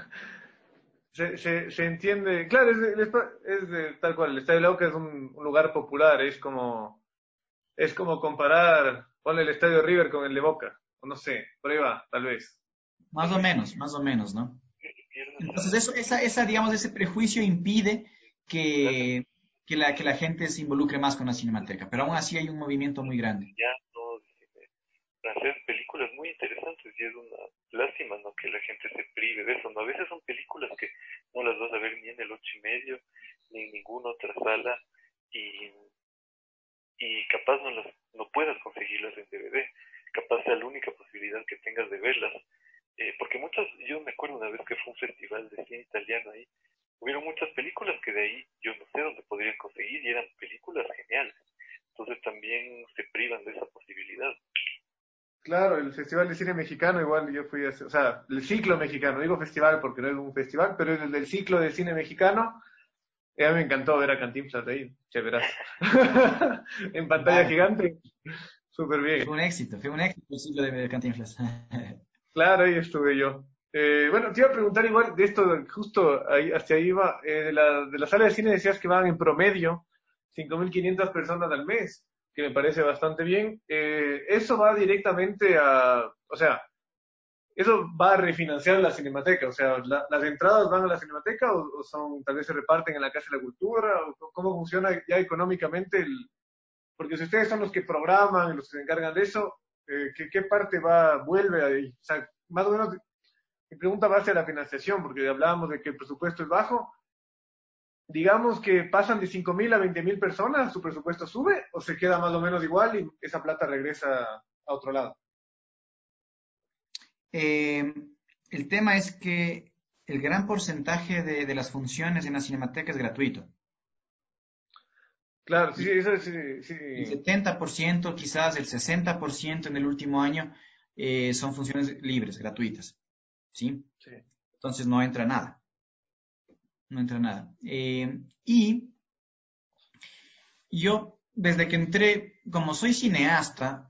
Se entiende. Claro, tal cual. El Estadio Lauca es un lugar popular. Es como comparar, ponle el Estadio River con el de Boca. O no sé, por ahí va, tal vez. Más o menos, ¿no? Pierdes Entonces, digamos, ese prejuicio impide que la gente se involucre más con la Cinemateca, pero aún así hay un movimiento muy grande. ya no hacer películas muy interesantes y es una lástima, ¿no? Que la gente se prive de eso, ¿no? A veces son películas que no las vas a ver ni en el 8:30 ni en ninguna otra sala y, y capaz no puedas conseguirlas en DVD, capaz sea la única posibilidad que tengas de verlas. Porque yo me acuerdo una vez que fue un festival de cine italiano ahí, hubieron muchas películas que de ahí yo no sé dónde podrían conseguir y eran películas geniales. Entonces también se privan de esa posibilidad. Claro, el Festival de Cine Mexicano, igual yo fui o sea, el ciclo mexicano, digo festival porque no es un festival, pero es el del ciclo de cine mexicano. A mí me encantó ver a Cantinflas ahí, chéverazo. En pantalla Claro, gigante, súper bien. fue un éxito el ciclo de Cantinflas. Claro, ahí estuve yo. Bueno, te iba a preguntar igual de esto, justo ahí, hacia ahí iba, de la sala de cine decías que van en promedio 5.500 personas al mes, que me parece bastante bien. Eso va directamente o sea, eso va a refinanciar la Cinemateca, o sea, ¿las entradas van a la Cinemateca o tal vez se reparten en la Casa de la Cultura? ¿O cómo funciona ya económicamente porque si ustedes son los que programan, los que se encargan de eso, ¿qué parte vuelve ahí? O sea, más o menos, mi pregunta va hacia la financiación, porque hablábamos de que el presupuesto es bajo. Digamos que pasan de 5.000 a 20.000 personas, ¿su presupuesto sube o se queda más o menos igual y esa plata regresa a otro lado? Eh, el tema es que el gran porcentaje de las funciones en la Cinemateca es gratuito. Claro, sí, Y sí, eso sí, el sí, 70%, quizás el 60% en el último año son funciones libres, gratuitas. ¿Sí? sí. Entonces no entra nada. No entra nada. Y yo, desde que entré, como soy cineasta,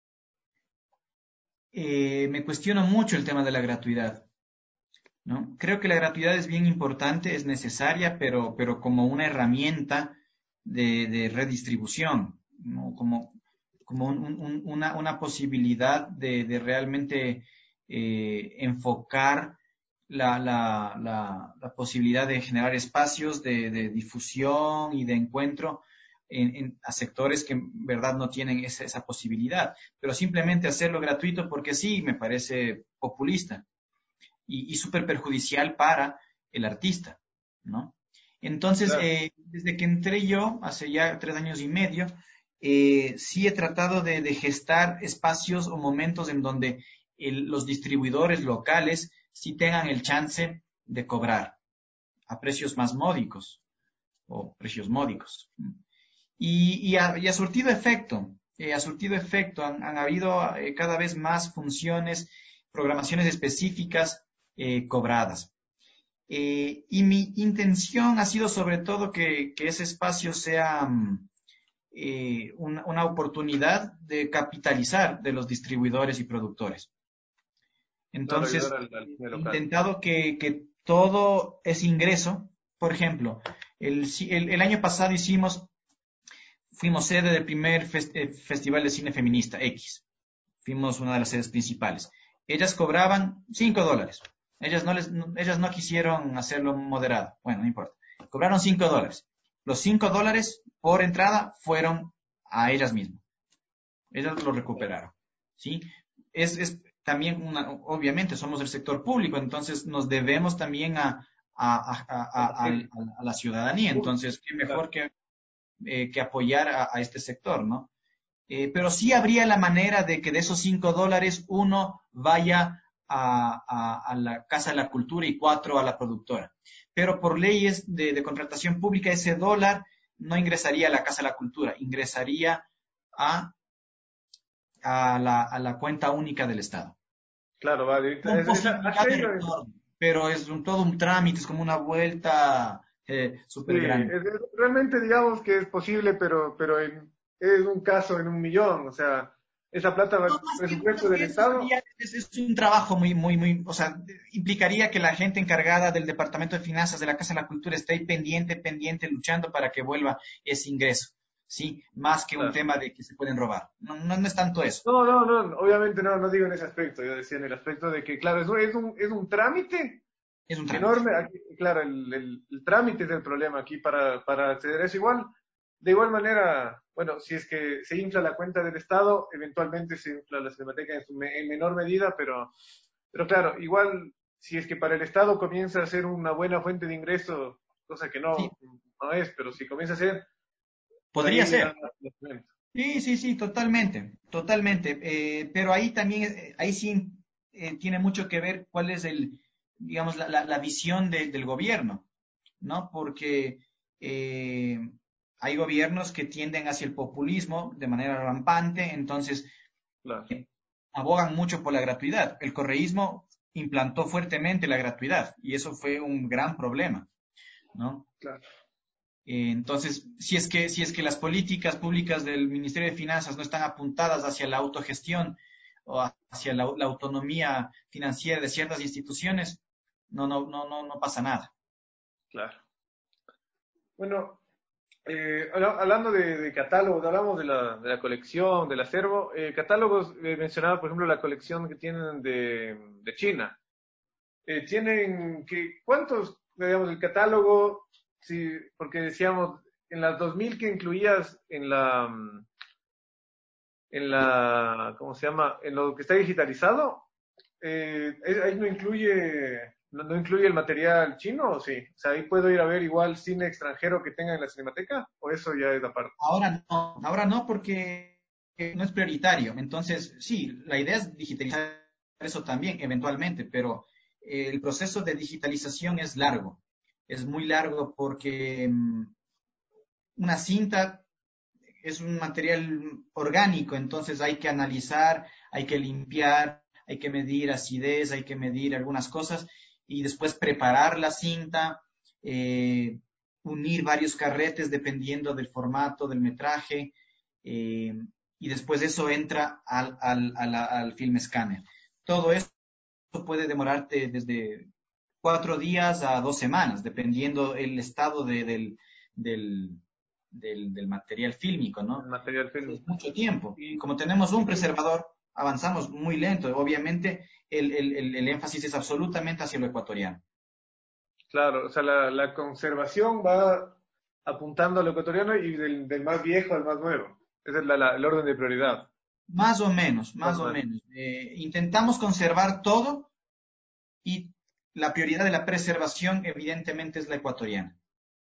me cuestiono mucho el tema de la gratuidad, ¿no? Creo que la gratuidad es bien importante, es necesaria, pero como una herramienta de redistribución, ¿no? Como una posibilidad de realmente enfocar la posibilidad de generar espacios de difusión y de encuentro a sectores que en verdad no tienen esa posibilidad. Pero simplemente hacerlo gratuito porque sí, me parece populista y súper perjudicial para el artista, ¿no? Entonces, Claro. desde que entré yo, hace ya 3 años y medio, sí he tratado de gestar espacios o momentos en donde los distribuidores locales sí tengan el chance de cobrar a precios más módicos o precios módicos. Y ha surtido efecto, han habido cada vez más funciones, programaciones específicas cobradas. Y mi intención ha sido sobre todo que ese espacio sea una oportunidad de capitalizar de los distribuidores y productores. Claro, Entonces, ayudar al cine he local. intentado que todo ese ingreso, por ejemplo, el año pasado fuimos sede del primer Festival de Cine Feminista X. Fuimos una de las sedes principales. Ellas cobraban $5. Ellas no quisieron hacerlo moderado. Bueno, no importa. Cobraron $5. Los $5 por entrada fueron a ellas mismas. Ellas lo recuperaron. ¿Sí? Es también obviamente somos el sector público, entonces nos debemos también a la ciudadanía. Entonces, qué mejor que apoyar a este sector, ¿no? Pero sí habría la manera de que de esos $5 uno vaya a la Casa de la Cultura y 4 a la productora. Pero por leyes de contratación pública, ese dólar no ingresaría a la Casa de la Cultura, ingresaría a la cuenta única del Estado. Claro, vale. Con posibilidad de retorno, pero es todo un trámite, es como una vuelta súper grande. Realmente digamos que es posible, pero es un caso en un millón, o sea, esa plata va al presupuesto del Estado. Es un trabajo muy, o sea, implicaría que la gente encargada del Departamento de Finanzas de la Casa de la Cultura esté ahí pendiente, luchando para que vuelva ese ingreso, ¿sí? Más que un tema de que se pueden robar. No es tanto eso. No, obviamente no digo en ese aspecto, yo decía en el aspecto de que, claro, es un trámite. Es un trámite. Enorme. Aquí, claro, el trámite es el problema aquí para acceder a eso. De igual manera, bueno, si es que se infla la cuenta del Estado, eventualmente se infla la Cinemateca en menor medida, pero claro, igual, si es que para el Estado comienza a ser una buena fuente de ingreso, cosa que no, Sí. no es, pero si comienza a ser... Podría ser. Sí, totalmente. Pero ahí también, ahí sí tiene mucho que ver cuál es digamos, la visión del gobierno, ¿no? Porque hay gobiernos que tienden hacia el populismo de manera rampante, entonces Claro. Abogan mucho por la gratuidad. El correísmo implantó fuertemente la gratuidad y eso fue un gran problema, ¿no? Claro. Entonces, si es que las políticas públicas del Ministerio de Finanzas no están apuntadas hacia la autogestión o hacia la autonomía financiera de ciertas instituciones, no pasa nada. Claro. Bueno, hablando de catálogos, hablamos de la colección, del acervo. Catálogos, mencionaba, por ejemplo, la colección que tienen de China. ¿Cuántos, digamos, el catálogo? Sí, porque decíamos, en las 2000 que incluías ¿cómo se llama? En lo que está digitalizado, ahí no incluye el material chino, ¿o sí? O sea, ahí puedo ir a ver igual cine extranjero que tenga en la Cinemateca, o eso ya es aparte. Ahora no porque no es prioritario. Entonces, sí, la idea es digitalizar eso también, eventualmente, pero el proceso de digitalización es largo. Es muy largo porque una cinta es un material orgánico, entonces hay que analizar, hay que limpiar, hay que medir acidez, hay que medir algunas cosas y después preparar la cinta, unir varios carretes dependiendo del formato, del metraje, y después eso entra al film scanner. Todo esto puede demorarte desde 4 días a 2 semanas, dependiendo el estado del material fílmico, El ¿no? material Es fílmico. mucho tiempo. Y como tenemos un preservador, avanzamos muy lento. Obviamente, el énfasis es absolutamente hacia lo ecuatoriano. Claro, o sea, la conservación va apuntando a lo ecuatoriano y del más viejo al más nuevo. Ese es el orden de prioridad. Más o menos, más o menos. Intentamos conservar todo y la prioridad de la preservación, evidentemente, es la ecuatoriana.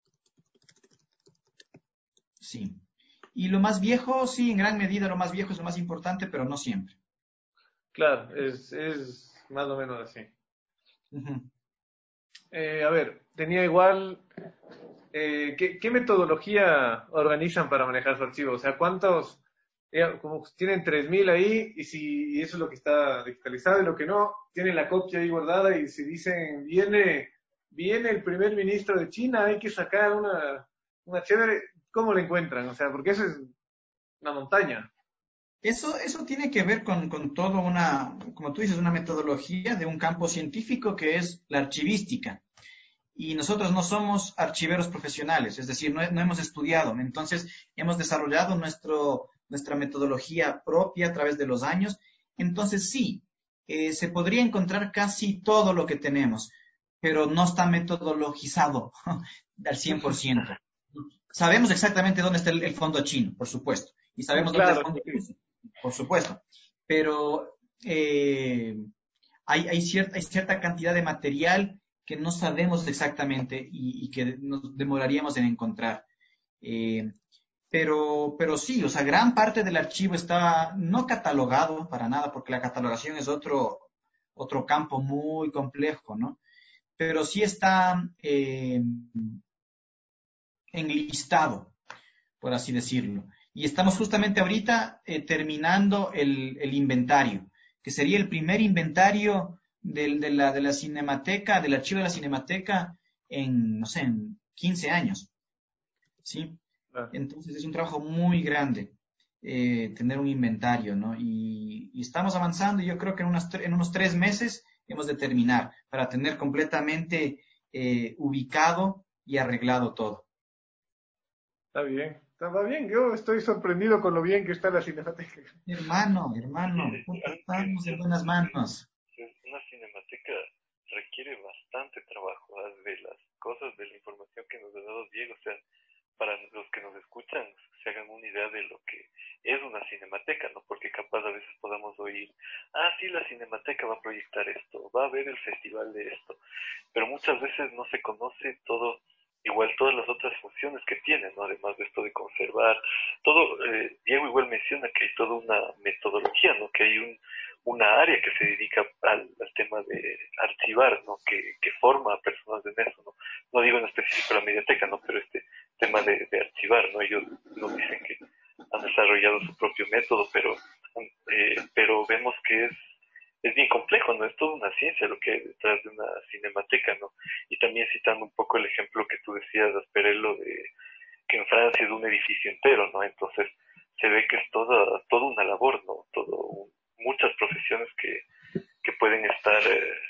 Sí. Y lo más viejo, sí, en gran medida lo más viejo es lo más importante, pero no siempre. Claro, es más o menos así. Ujú. A ver, tenía igual, ¿qué metodología organizan para manejar su archivo? O sea, ¿cuántos, como tienen 3000 ahí, y eso es lo que está digitalizado y lo que no, tienen la copia ahí guardada y si dicen, viene el primer ministro de China, hay que sacar una chévere, ¿cómo la encuentran? O sea, porque eso es una montaña. Eso tiene que ver con toda como tú dices, una metodología de un campo científico que es la archivística. Y nosotros no somos archiveros profesionales, es decir, no hemos estudiado. Entonces, hemos desarrollado nuestra metodología propia a través de los años. Entonces, sí, se podría encontrar casi todo lo que tenemos, pero no está metodologizado al 100%. Sabemos exactamente dónde está el fondo chino, por supuesto, y sabemos dónde está el Claro, fondo sí. ruso, por supuesto, pero hay cierta cantidad de material que no sabemos exactamente y que nos demoraríamos en encontrar. Pero sí, o sea, gran parte del archivo está no catalogado para nada, porque la catalogación es otro campo muy complejo, ¿no? Pero sí está enlistado por así decirlo. Y estamos justamente ahorita terminando el inventario, que sería el primer inventario de la Cinemateca, del archivo de la Cinemateca en, no sé, en 15 años, ¿sí? Entonces es un trabajo muy grande tener un inventario, ¿no? Y estamos avanzando y yo creo que en unos 3 meses hemos de terminar para tener completamente ubicado y arreglado todo. Está bien, está bien. Yo estoy sorprendido con lo bien que está la Cinemateca. Hermano, puta, estamos en buenas manos. Una cinemateca requiere bastante trabajo, de las cosas, de la información que nos ha dado Diego, o sea, para los que nos escuchan se hagan una idea de lo que es una cinemateca, ¿no? Porque capaz a veces podamos oír, sí, la cinemateca va a proyectar esto, va a haber el festival de esto, pero muchas veces no se conoce todo, igual todas las otras funciones que tiene, ¿no? Además de esto de conservar, todo, Diego igual menciona que hay toda una metodología, ¿no? Que hay una área que se dedica al tema de archivar, ¿no? Que forma a personas en eso, ¿no? No digo en específico la mediateca, ¿no? Pero este tema de archivar, ¿no? Ellos nos dicen que han desarrollado su propio método, pero vemos que es bien complejo, ¿no? Es toda una ciencia lo que hay detrás de una cinemateca, ¿no? Y también citando un poco el ejemplo que tú decías, Asperello, de que en Francia es un edificio entero, ¿no? Entonces se ve que es toda una labor, ¿no? Muchas profesiones que pueden estar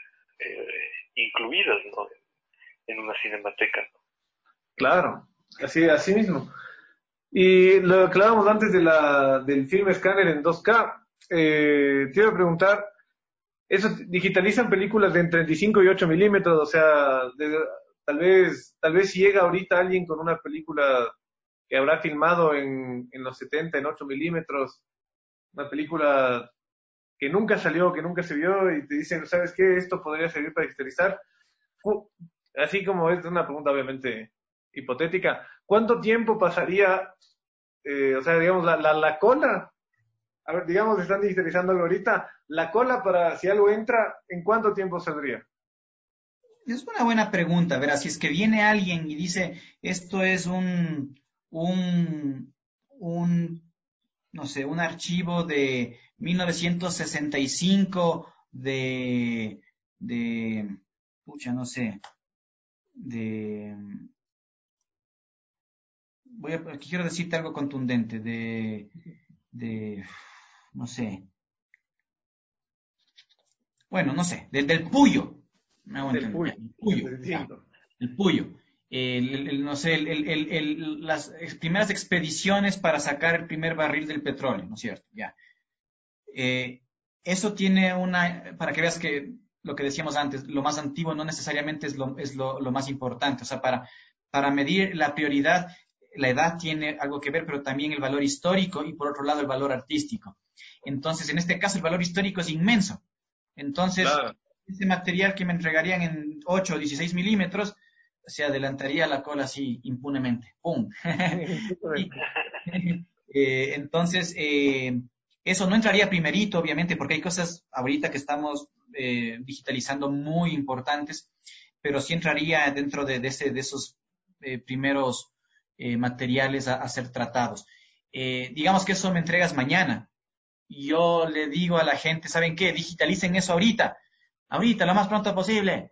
incluidas, ¿no? En una cinemateca, ¿no? Claro, así mismo. Y lo que hablábamos antes del film escáner en 2K, te iba a preguntar, ¿eso digitalizan películas de entre 35 y 8 milímetros? O sea, tal vez si llega ahorita alguien con una película que habrá filmado en los 70, en 8 milímetros, una película que nunca salió, que nunca se vio, y te dicen, ¿sabes qué? Esto podría servir para digitalizar. Así como es una pregunta obviamente hipotética, ¿cuánto tiempo pasaría, o sea, digamos, la cola? A ver, digamos, están digitalizando algo ahorita, la cola para si algo entra, ¿en cuánto tiempo saldría? Es una buena pregunta, verás, si es que viene alguien y dice, esto es un, no sé, un archivo de 1965 pucha, no sé, de, aquí quiero decirte algo contundente, no sé, bueno, no sé, del Puyo, me hago Del entender, Puy, el Puyo, ya, entiendo. el Puyo. No sé, las primeras expediciones para sacar el primer barril del petróleo, ¿no es cierto? Ya. Eso tiene para que veas que lo que decíamos antes, lo más antiguo no necesariamente es lo más importante. O sea, para medir la prioridad, la edad tiene algo que ver, pero también el valor histórico y por otro lado el valor artístico. Entonces, en este caso, el valor histórico es inmenso. Entonces, Claro. ese material que me entregarían en 8 o 16 milímetros, se adelantaría la cola así impunemente. ¡Pum! Entonces, eso no entraría primerito, obviamente, porque hay cosas ahorita que estamos digitalizando muy importantes, pero sí entraría dentro de esos primeros materiales a ser tratados. Digamos que eso me entregas mañana. Yo le digo a la gente, ¿saben qué? Digitalicen eso ahorita, lo más pronto posible.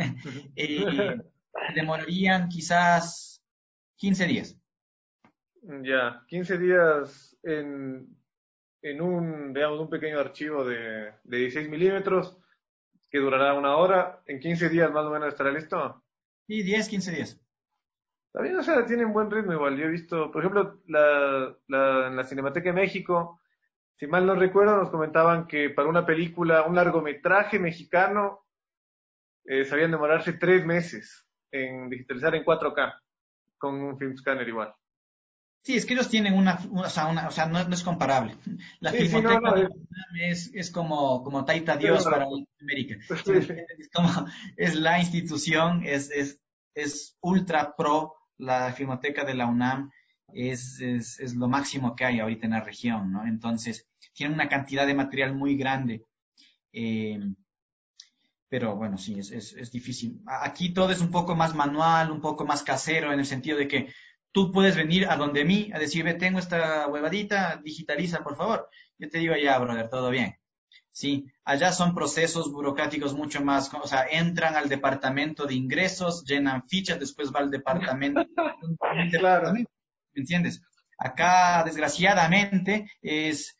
Demorarían quizás 15 días. Ya, 15 días en digamos, un pequeño archivo de 16 milímetros que durará 1 hora. En 15 días más o menos estará listo. Sí, 10, 15 días. También, o sea, tienen buen ritmo igual. Yo he visto, por ejemplo, en la Cinemateca de México, si mal no recuerdo, nos comentaban que para una película, un largometraje mexicano, sabían demorarse 3 meses en digitalizar en 4K con un film scanner igual. Sí, es que ellos tienen o sea, no es comparable. La Sí, sí, no, Filmoteca no, de la UNAM es como Taita Dios para América. ¿Sí me sí, sí. entiendes? Es la institución, es ultra pro. La Filmoteca de la UNAM es lo máximo que hay ahorita en la región, ¿no? Entonces, tienen una cantidad de material muy grande. eh, pero bueno, sí, es difícil. Aquí todo es un poco más manual, un poco más casero, en el sentido de que tú puedes venir a donde mí a decirme, tengo esta huevadita, digitaliza, por favor. Yo te digo, ya, brother, todo bien. Sí, allá son procesos burocráticos mucho más, o sea, entran al departamento de ingresos, llenan fichas, después va al departamento, Claro. ¿me entiendes? Acá, desgraciadamente, es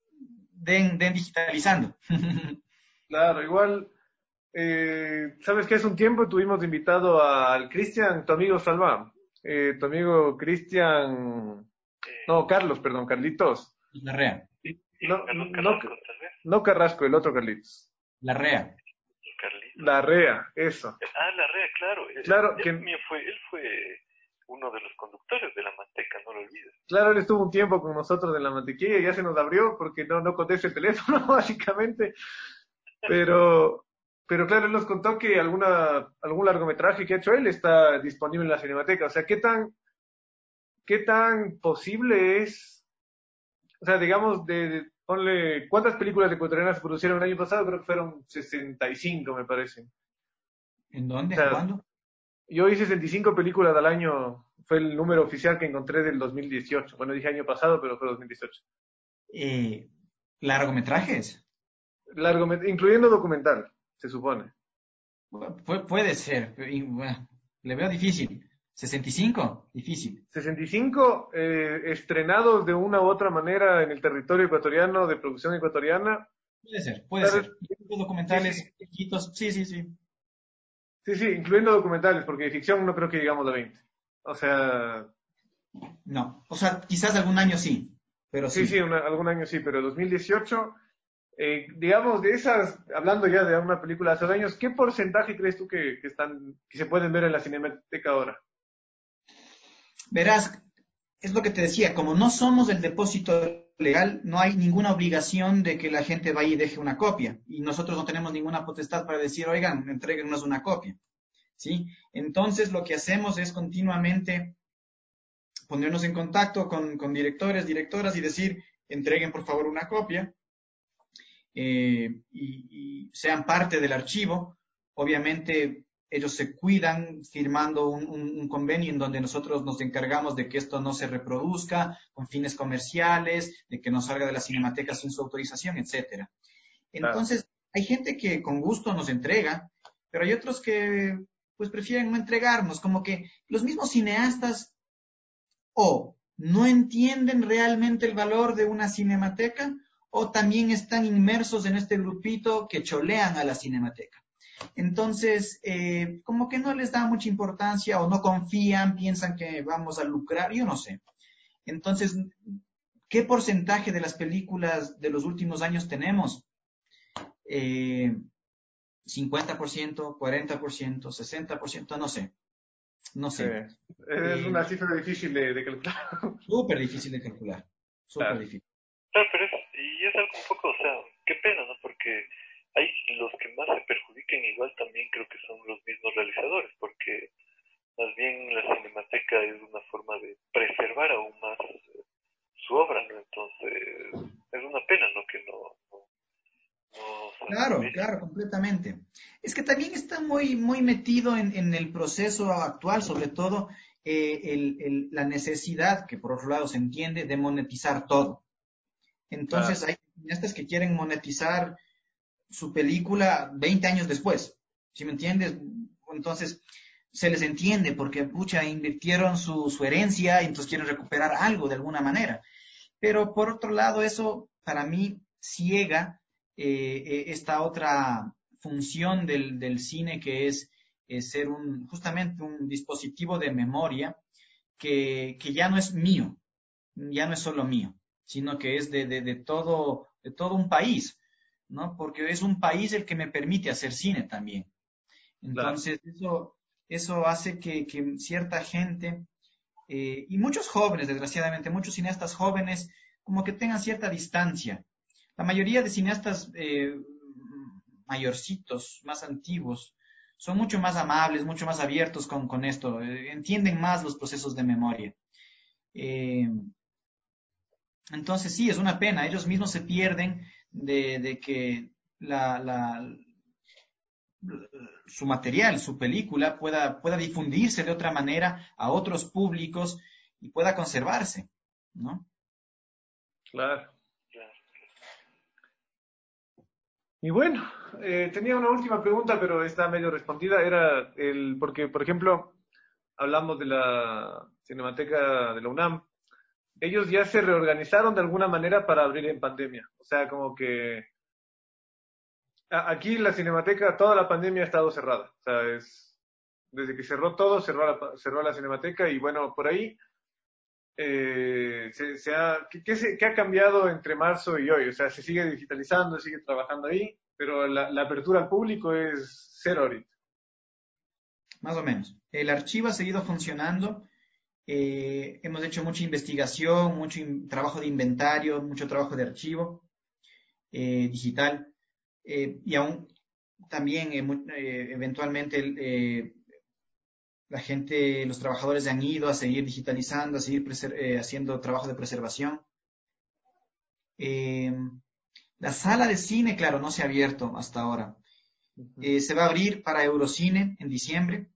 den digitalizando. Claro, igual, ¿sabes qué? Hace un tiempo tuvimos invitado al Cristian, tu amigo Salva, tu amigo Cristian, no, Carlos, perdón, Carlitos. Larrea, No, Carlos no, Carrasco, tal vez. no Carrasco, el otro Carlitos. Larrea. Carlito. Larrea, eso. Larrea, claro. Claro, Él que, también él fue uno de los conductores de La Manteca, no lo olvides. claro, él estuvo un tiempo con nosotros en la mantequilla y ya se nos abrió porque no contesta el teléfono, básicamente. Pero, pero claro, él nos contó que algún largometraje que ha hecho él está disponible en la Cinemateca. O sea, qué tan posible es, o sea, digamos, ponle, ¿cuántas películas ecuatorianas se produjeron el año pasado? Creo que fueron 65, me parece. ¿En O dónde? sea, ¿Cuándo? yo hice 65 películas al año, fue el número oficial que encontré del 2018. Bueno, dije año pasado, pero fue 2018. Eh, ¿Largometrajes? Incluyendo documental, se supone. Puede ser, y, bueno, le veo difícil. ¿65? Difícil. 65 estrenados de una u otra manera en el territorio ecuatoriano, de producción ecuatoriana. Puede ser, puede Claro, ser. Los sí, documentales chiquitos, sí, sí, sí. sí, incluyendo documentales, porque de ficción no creo que llegamos a 20. O sea, No, o sea, quizás algún año sí, pero sí, sí. algún año sí, pero 2018, digamos, de esas, hablando ya de una película de hace años, ¿qué porcentaje crees tú que se pueden ver en la Cinemateca ahora? Verás, es lo que te decía, como no somos el depósito legal, no hay ninguna obligación de que la gente vaya y deje una copia. Y nosotros no tenemos ninguna potestad para decir, oigan, entréguenos una copia. ¿Sí? Entonces, lo que hacemos es continuamente ponernos en contacto con directores, directoras y decir, entreguen por favor una copia y sean parte del archivo. Obviamente ellos se cuidan firmando un convenio en donde nosotros nos encargamos de que esto no se reproduzca con fines comerciales, de que no salga de la cinemateca sin su autorización, etcétera. Claro, Entonces, hay gente que con gusto nos entrega, pero hay otros que pues prefieren no entregarnos, como que los mismos cineastas o no entienden realmente el valor de una cinemateca o también están inmersos en este grupito que cholean a la cinemateca. Entonces, como que no les da mucha importancia o no confían, piensan que vamos a lucrar, yo no sé. Entonces, ¿qué porcentaje de las películas de los últimos años tenemos? 50%, 40%, 60%, no sé, no sí. sé. Es una cifra difícil de calcular. Súper difícil de calcular, súper Claro. difícil. Claro, pero es algo un poco, o sea, qué pena, ¿no? Porque hay los que más se perjudican igual también creo que son los mismos realizadores, porque más bien la cinemateca es una forma de preservar aún más su obra, ¿no? Entonces, es una pena, ¿no? Que no se Claro, aproveche. claro, completamente. Es que también está muy metido en el proceso actual, sobre todo la necesidad, que por otro lado se entiende, de monetizar todo. Claro, Entonces hay cineastas que quieren monetizar su película 20 años después, ¿sí me entiendes? Entonces se les entiende porque, pucha, invirtieron su herencia y entonces quieren recuperar algo de alguna manera. Pero por otro lado, eso para mí ciega esta otra función del cine que es ser justamente un dispositivo de memoria que ya no es mío, ya no es solo mío, sino que es de todo un país, ¿no? Porque es un país el que me permite hacer cine también. claro. Entonces, eso hace que cierta gente y muchos jóvenes, desgraciadamente, muchos cineastas jóvenes, como que tengan cierta distancia. La mayoría de cineastas mayorcitos, más antiguos, son mucho más amables, mucho más abiertos con esto, entienden más los procesos de memoria. Eh, entonces, sí, es una pena, ellos mismos se pierden de que su material, su película pueda difundirse de otra manera a otros públicos y pueda conservarse, ¿no? Claro. Y bueno, tenía una última pregunta, pero está medio respondida. Era porque, por ejemplo, hablamos de la Cinemateca de la UNAM. Ellos ya se reorganizaron de alguna manera para abrir en pandemia. O sea, como que aquí la Cinemateca, toda la pandemia ha estado cerrada. O sea, desde que cerró todo, cerró la Cinemateca y bueno, por ahí, ¿qué ha cambiado entre marzo y hoy? O sea, se sigue digitalizando, sigue trabajando ahí, pero la apertura al público es cero ahorita. Más o menos. El archivo ha seguido funcionando. Hemos hecho mucha investigación, mucho trabajo de inventario, mucho trabajo de archivo digital. Y aún también eventualmente la gente, los trabajadores han ido a seguir digitalizando, a seguir haciendo trabajo de preservación. La sala de cine, claro, no se ha abierto hasta ahora. Se va a abrir para Eurocine en diciembre.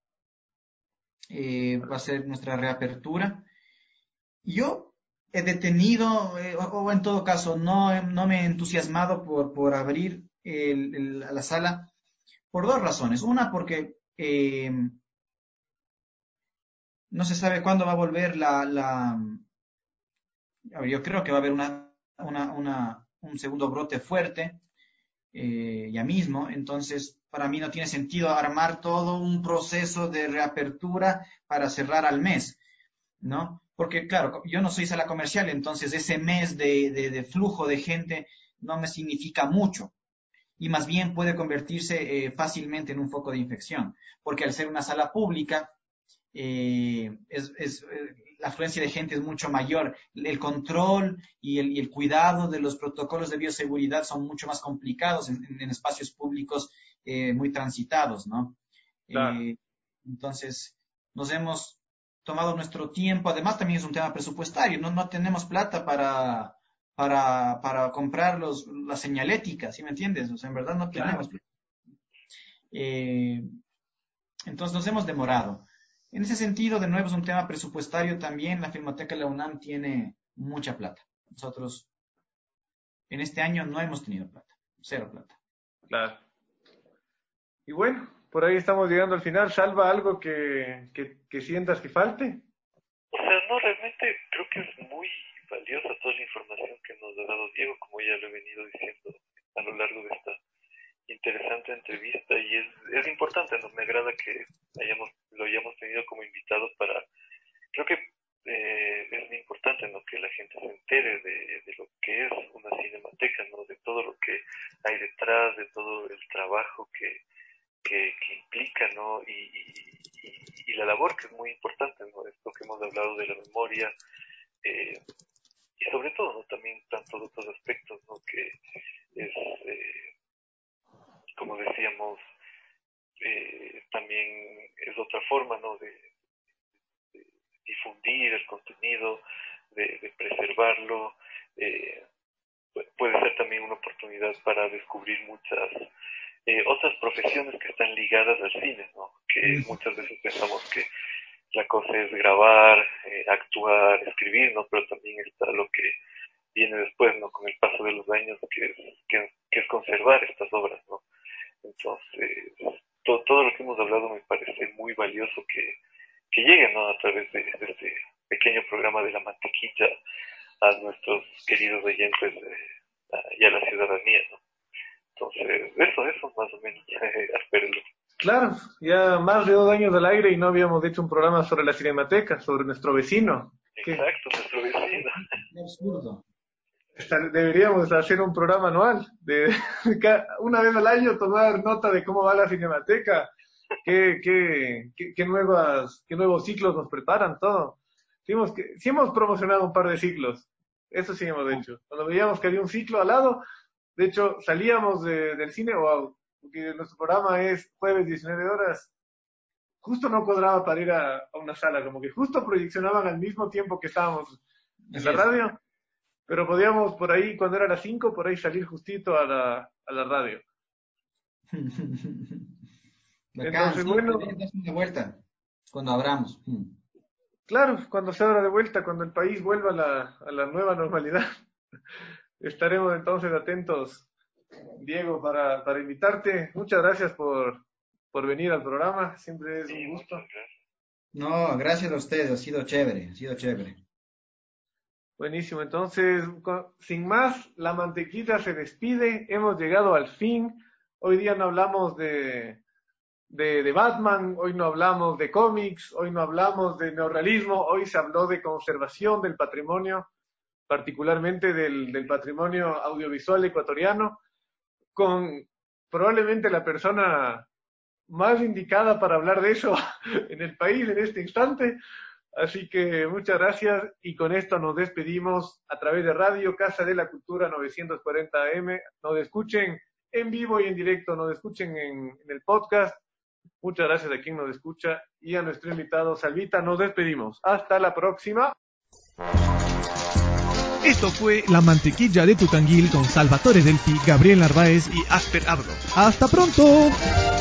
Va a ser nuestra reapertura. Yo he detenido, o en todo caso, no me he entusiasmado por abrir la sala por dos razones. Una, porque no se sabe cuándo va a volver a ver, yo creo que va a haber un segundo brote fuerte ya mismo, entonces para mí no tiene sentido armar todo un proceso de reapertura para cerrar al mes, ¿no? Porque claro, yo no soy sala comercial, entonces ese mes de flujo de gente no me significa mucho y más bien puede convertirse fácilmente en un foco de infección, porque al ser una sala pública, la afluencia de gente es mucho mayor. El control y el cuidado de los protocolos de bioseguridad son mucho más complicados en espacios públicos muy transitados, ¿no? Claro. Entonces, nos hemos tomado nuestro tiempo. Además, también es un tema presupuestario. No tenemos plata para comprar la señalética, ¿sí me entiendes? O sea, en verdad no tenemos plata. Entonces, nos hemos demorado. En ese sentido, de nuevo, es un tema presupuestario también. La Filmoteca de la UNAM tiene mucha plata. Nosotros, en este año, no hemos tenido plata. Cero plata. Claro. Y bueno, por ahí estamos llegando al final. ¿Salva algo que sientas que falte? O sea, no, realmente creo que es muy valiosa toda la información que nos ha dado Diego, como ya lo he venido diciendo a lo largo de esta interesante entrevista, y es importante, ¿no? Me agrada que lo hayamos tenido como invitado creo que es muy importante, ¿no? Que la gente se entere de lo que es una cinemateca, ¿no? De todo lo que hay detrás, de todo el trabajo que implica, ¿no? Y la labor que es muy importante, ¿no? Esto que hemos hablado de la memoria, y sobre todo, ¿no? También tantos otros aspectos, ¿no? Que es, como decíamos, también es otra forma, ¿no? De difundir el contenido, de preservarlo. Puede ser también una oportunidad para descubrir muchas otras profesiones que están ligadas al cine, ¿no? Que muchas veces pensamos que la cosa es grabar, actuar, escribir, ¿no? Pero también está lo que viene después, ¿no? Con el paso de los años, que es conservar estas obras, ¿no? Entonces, todo lo que hemos hablado me parece muy valioso que llegue, ¿no? A través de este pequeño programa de La Mantequilla a nuestros queridos oyentes y a la ciudadanía, ¿no? Entonces, eso más o menos, espérenlo. Claro, ya más de 2 años al aire y no habíamos hecho un programa sobre la Cinemateca, sobre nuestro vecino. Exacto, nuestro vecino. Qué absurdo. Deberíamos hacer un programa anual, una vez al año tomar nota de cómo va la Cinemateca, qué nuevos ciclos nos preparan, todo. Sí hemos promocionado un par de ciclos, eso sí hemos hecho. Cuando veíamos que había un ciclo al lado, de hecho salíamos del cine, porque nuestro programa es jueves 19 horas, justo no cuadraba para ir a una sala, como que justo proyeccionaban al mismo tiempo que estábamos en la radio. Pero podíamos por ahí, cuando era las 5, por ahí salir justito a la radio. Bacán, Entonces, sí, bueno. das una vuelta cuando abramos. Claro, cuando se abra de vuelta, cuando el país vuelva a la nueva normalidad, estaremos entonces atentos, Diego, para invitarte. Muchas gracias por venir al programa, siempre es un gusto. No, gracias a ustedes, ha sido chévere, ha sido chévere. Buenísimo, entonces, sin más, la mantequilla se despide, hemos llegado al fin. Hoy día no hablamos de Batman, hoy no hablamos de cómics, hoy no hablamos de neorrealismo, hoy se habló de conservación del patrimonio, particularmente del patrimonio audiovisual ecuatoriano, con probablemente la persona más indicada para hablar de eso en el país en este instante. Así que muchas gracias y con esto nos despedimos a través de Radio Casa de la Cultura 940 AM. Nos escuchen en vivo y en directo, nos escuchen en el podcast. Muchas gracias a quien nos escucha y a nuestro invitado Salvita. Nos despedimos. Hasta la próxima. Esto fue La Mantequilla de Tucanguil con Salvatore Delpi, Gabriel Narváez y Asper Abdo. ¡Hasta pronto!